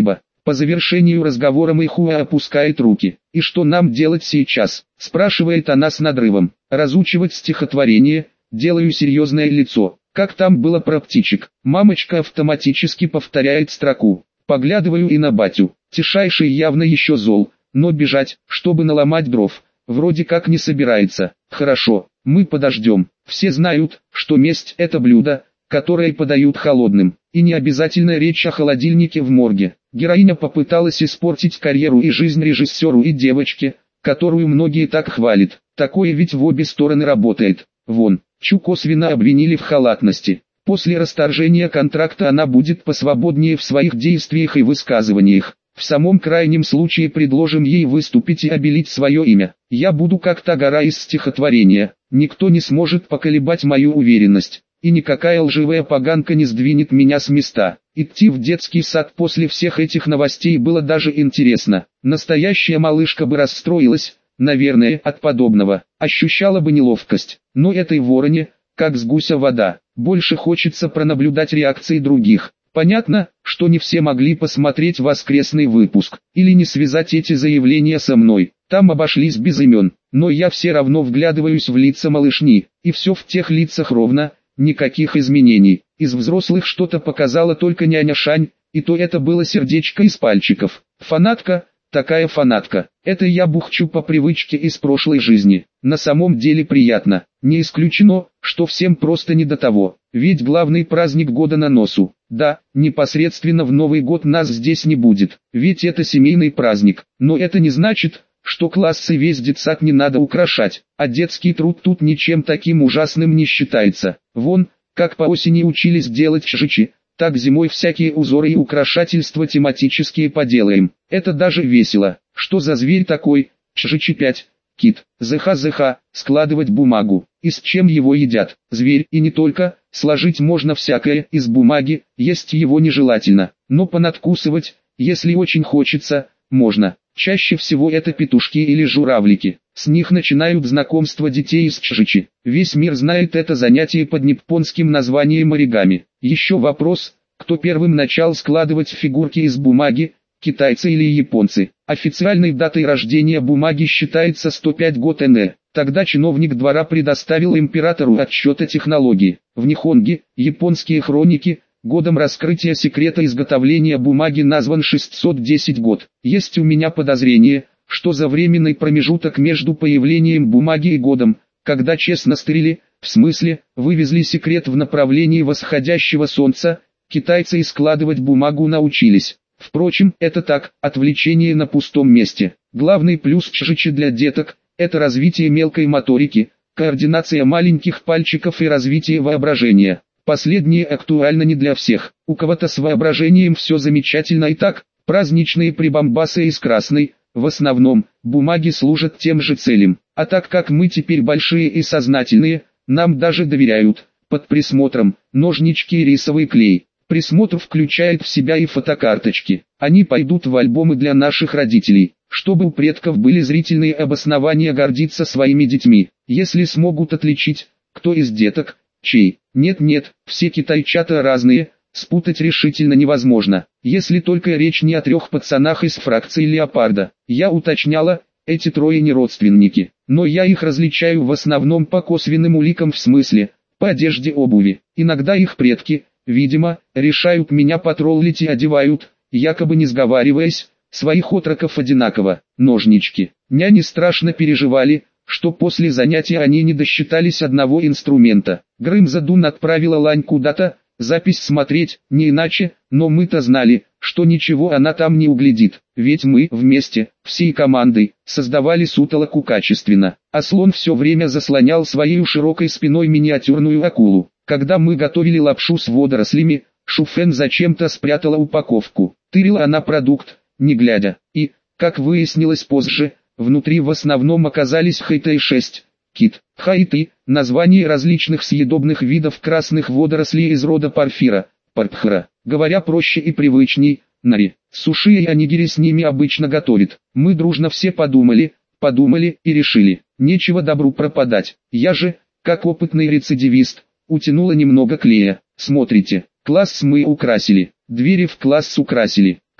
По завершению разговора Мэйхуа опускает руки. «И что нам делать сейчас?» – спрашивает она с надрывом. «Разучивать стихотворение?» Делаю серьезное лицо. «Как там было про птичек?» Мамочка автоматически повторяет строку. Поглядываю и на батю. Тишайший явно еще зол, но бежать, чтобы наломать дров, вроде как не собирается. Хорошо, мы подождем. Все знают, что месть – это блюдо, которое подают холодным. И не обязательно речь о холодильнике в морге. Героиня попыталась испортить карьеру и жизнь режиссеру и девочке, которую многие так хвалят. Такое ведь в обе стороны работает. Вон, Чу косвенно обвинили в халатности. После расторжения контракта она будет посвободнее в своих действиях и высказываниях. В самом крайнем случае предложим ей выступить и обелить свое имя. Я буду как та гора из стихотворения. Никто не сможет поколебать мою уверенность. И никакая лживая поганка не сдвинет меня с места. Идти в детский сад после всех этих новостей было даже интересно. Настоящая малышка бы расстроилась, наверное, от подобного. Ощущала бы неловкость. Но этой вороне, как с гуся вода, больше хочется пронаблюдать реакции других. Понятно, что не все могли посмотреть воскресный выпуск, или не связать эти заявления со мной. Там обошлись без имен, но я все равно вглядываюсь в лица малышни, и все в тех лицах ровно, никаких изменений. Из взрослых что-то показала только няня Шань, и то это было сердечко из пальчиков. Фанатка, такая фанатка. Это я бухчу по привычке из прошлой жизни. На самом деле приятно. Не исключено, что всем просто не до того. Ведь главный праздник года на носу. Да, непосредственно в Новый год нас здесь не будет. Ведь это семейный праздник. Но это не значит, что классы весь детсад не надо украшать. А детский труд тут ничем таким ужасным не считается. Вон, как по осени учились делать чжичи, так зимой всякие узоры и украшательства тематические поделаем. Это даже весело. Что за зверь такой? Чжичи пять. Кит. Зх-зх, складывать бумагу. И с чем его едят? Зверь, и не только. Сложить можно всякое из бумаги, есть его нежелательно. Но понадкусывать, если очень хочется, можно. Чаще всего это петушки или журавлики. С них начинают знакомство детей из чжичи. Весь мир знает это занятие под японским названием оригами. Еще вопрос, кто первым начал складывать фигурки из бумаги, китайцы или японцы. Официальной датой рождения бумаги считается сто пятый год эн э. Тогда чиновник двора предоставил императору отчет о технологии. В Нихонге, японские хроники, годом раскрытия секрета изготовления бумаги назван шестьсот десятый год. Есть у меня подозрение, что за временный промежуток между появлением бумаги и годом, когда честно стырили, в смысле, вывезли секрет в направлении восходящего солнца, китайцы и складывать бумагу научились. Впрочем, это так, отвлечение на пустом месте. Главный плюс чжичи для деток – это развитие мелкой моторики, координация маленьких пальчиков и развитие воображения. Последнее актуально не для всех. У кого-то с воображением все замечательно и так, праздничные прибамбасы из красной, в основном, бумаги служат тем же целям. А так как мы теперь большие и сознательные, нам даже доверяют, под присмотром, ножнички и рисовый клей. Присмотр включает в себя и фотокарточки. Они пойдут в альбомы для наших родителей, чтобы у предков были зрительные обоснования гордиться своими детьми. Если смогут отличить, кто из деток, чей. Нет-нет, все китайчата разные, спутать решительно невозможно. Если только речь не о трех пацанах из фракции леопарда. Я уточняла, эти трое не родственники. Но я их различаю в основном по косвенным уликам, в смысле, по одежде, обуви. Иногда их предки, видимо, решают меня потроллить и одевают, якобы не сговариваясь, своих отроков одинаково. Ножнички. Няни страшно переживали, что после занятия они не досчитались одного инструмента. Грымза-Дун отправила Лань куда-то, запись смотреть, не иначе, но мы-то знали, что ничего она там не углядит. Ведь мы вместе, всей командой, создавали сутолоку качественно. А слон все время заслонял своей широкой спиной миниатюрную акулу. Когда мы готовили лапшу с водорослями, Шуфэн зачем-то спрятала упаковку. Тырила она продукт, не глядя. И, как выяснилось позже, внутри в основном оказались хайтэй шесть. Кит. Хайты – название различных съедобных видов красных водорослей из рода порфира, парпхара. Говоря проще и привычней, нари. Суши и анигири с ними обычно готовят. Мы дружно все подумали, подумали и решили, нечего добру пропадать. Я же, как опытный рецидивист, утянула немного клея. Смотрите, класс мы украсили, двери в класс украсили.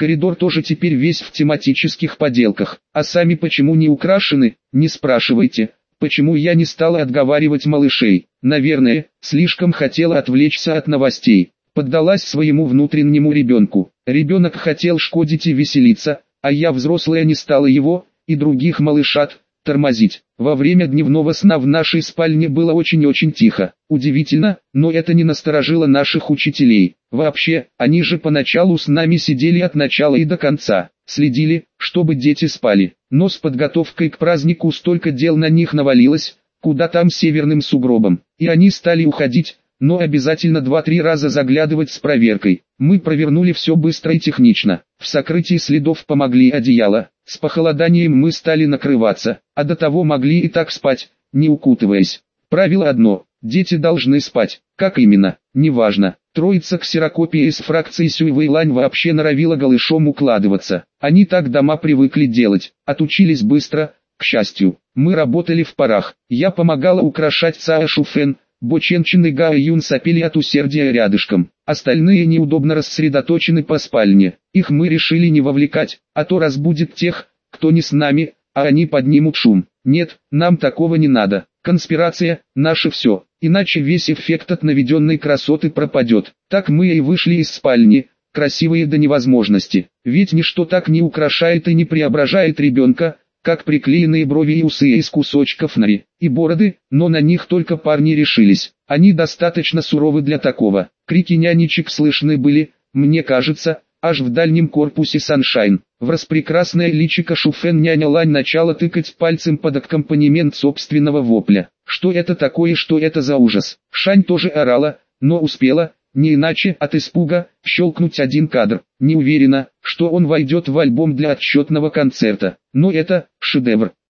Коридор тоже теперь весь в тематических поделках. А сами почему не украшены, не спрашивайте. Почему я не стала отговаривать малышей? Наверное, слишком хотела отвлечься от новостей. Поддалась своему внутреннему ребенку. Ребенок хотел шкодить и веселиться, а я, взрослая, не стала его и других малышат тормозить. Во время дневного сна в нашей спальне было очень-очень тихо. Удивительно, но это не насторожило наших учителей. Вообще, они же поначалу с нами сидели от начала и до конца, следили, чтобы дети спали. Но с подготовкой к празднику столько дел на них навалилось, куда там северным сугробом. И они стали уходить, но обязательно два-три раза заглядывать с проверкой. Мы провернули все быстро и технично. В сокрытии следов помогли одеяло. С похолоданием мы стали накрываться, а до того могли и так спать, не укутываясь. Правило одно: дети должны спать. Как именно, неважно. Троица ксерокопия из фракции Сюй-Вэйлань вообще норовила голышом укладываться. Они так дома привыкли делать, отучились быстро, к счастью. Мы работали в парах. Я помогала украшать Цао Шуфэн, Бо Ченчин и Гао Юн сопели от усердия рядышком. Остальные неудобно рассредоточены по спальне. Их мы решили не вовлекать, а то разбудит тех, кто не с нами, а они поднимут шум. Нет, нам такого не надо. Конспирация – наше все, иначе весь эффект от наведенной красоты пропадет. Так мы и вышли из спальни, красивые до невозможности. Ведь ничто так не украшает и не преображает ребенка, как приклеенные брови и усы из кусочков нори и бороды, но на них только парни решились. Они достаточно суровы для такого. Крики нянечек слышны были, мне кажется, аж в дальнем корпусе Саншайн. В распрекрасное личико Шуфэн няня Лань начала тыкать пальцем под аккомпанемент собственного вопля. Что это такое, что это за ужас? Шань тоже орала, но успела, не иначе от испуга, щелкнуть один кадр. Не уверена, что он войдет в альбом для отчетного концерта. Но это шедевр.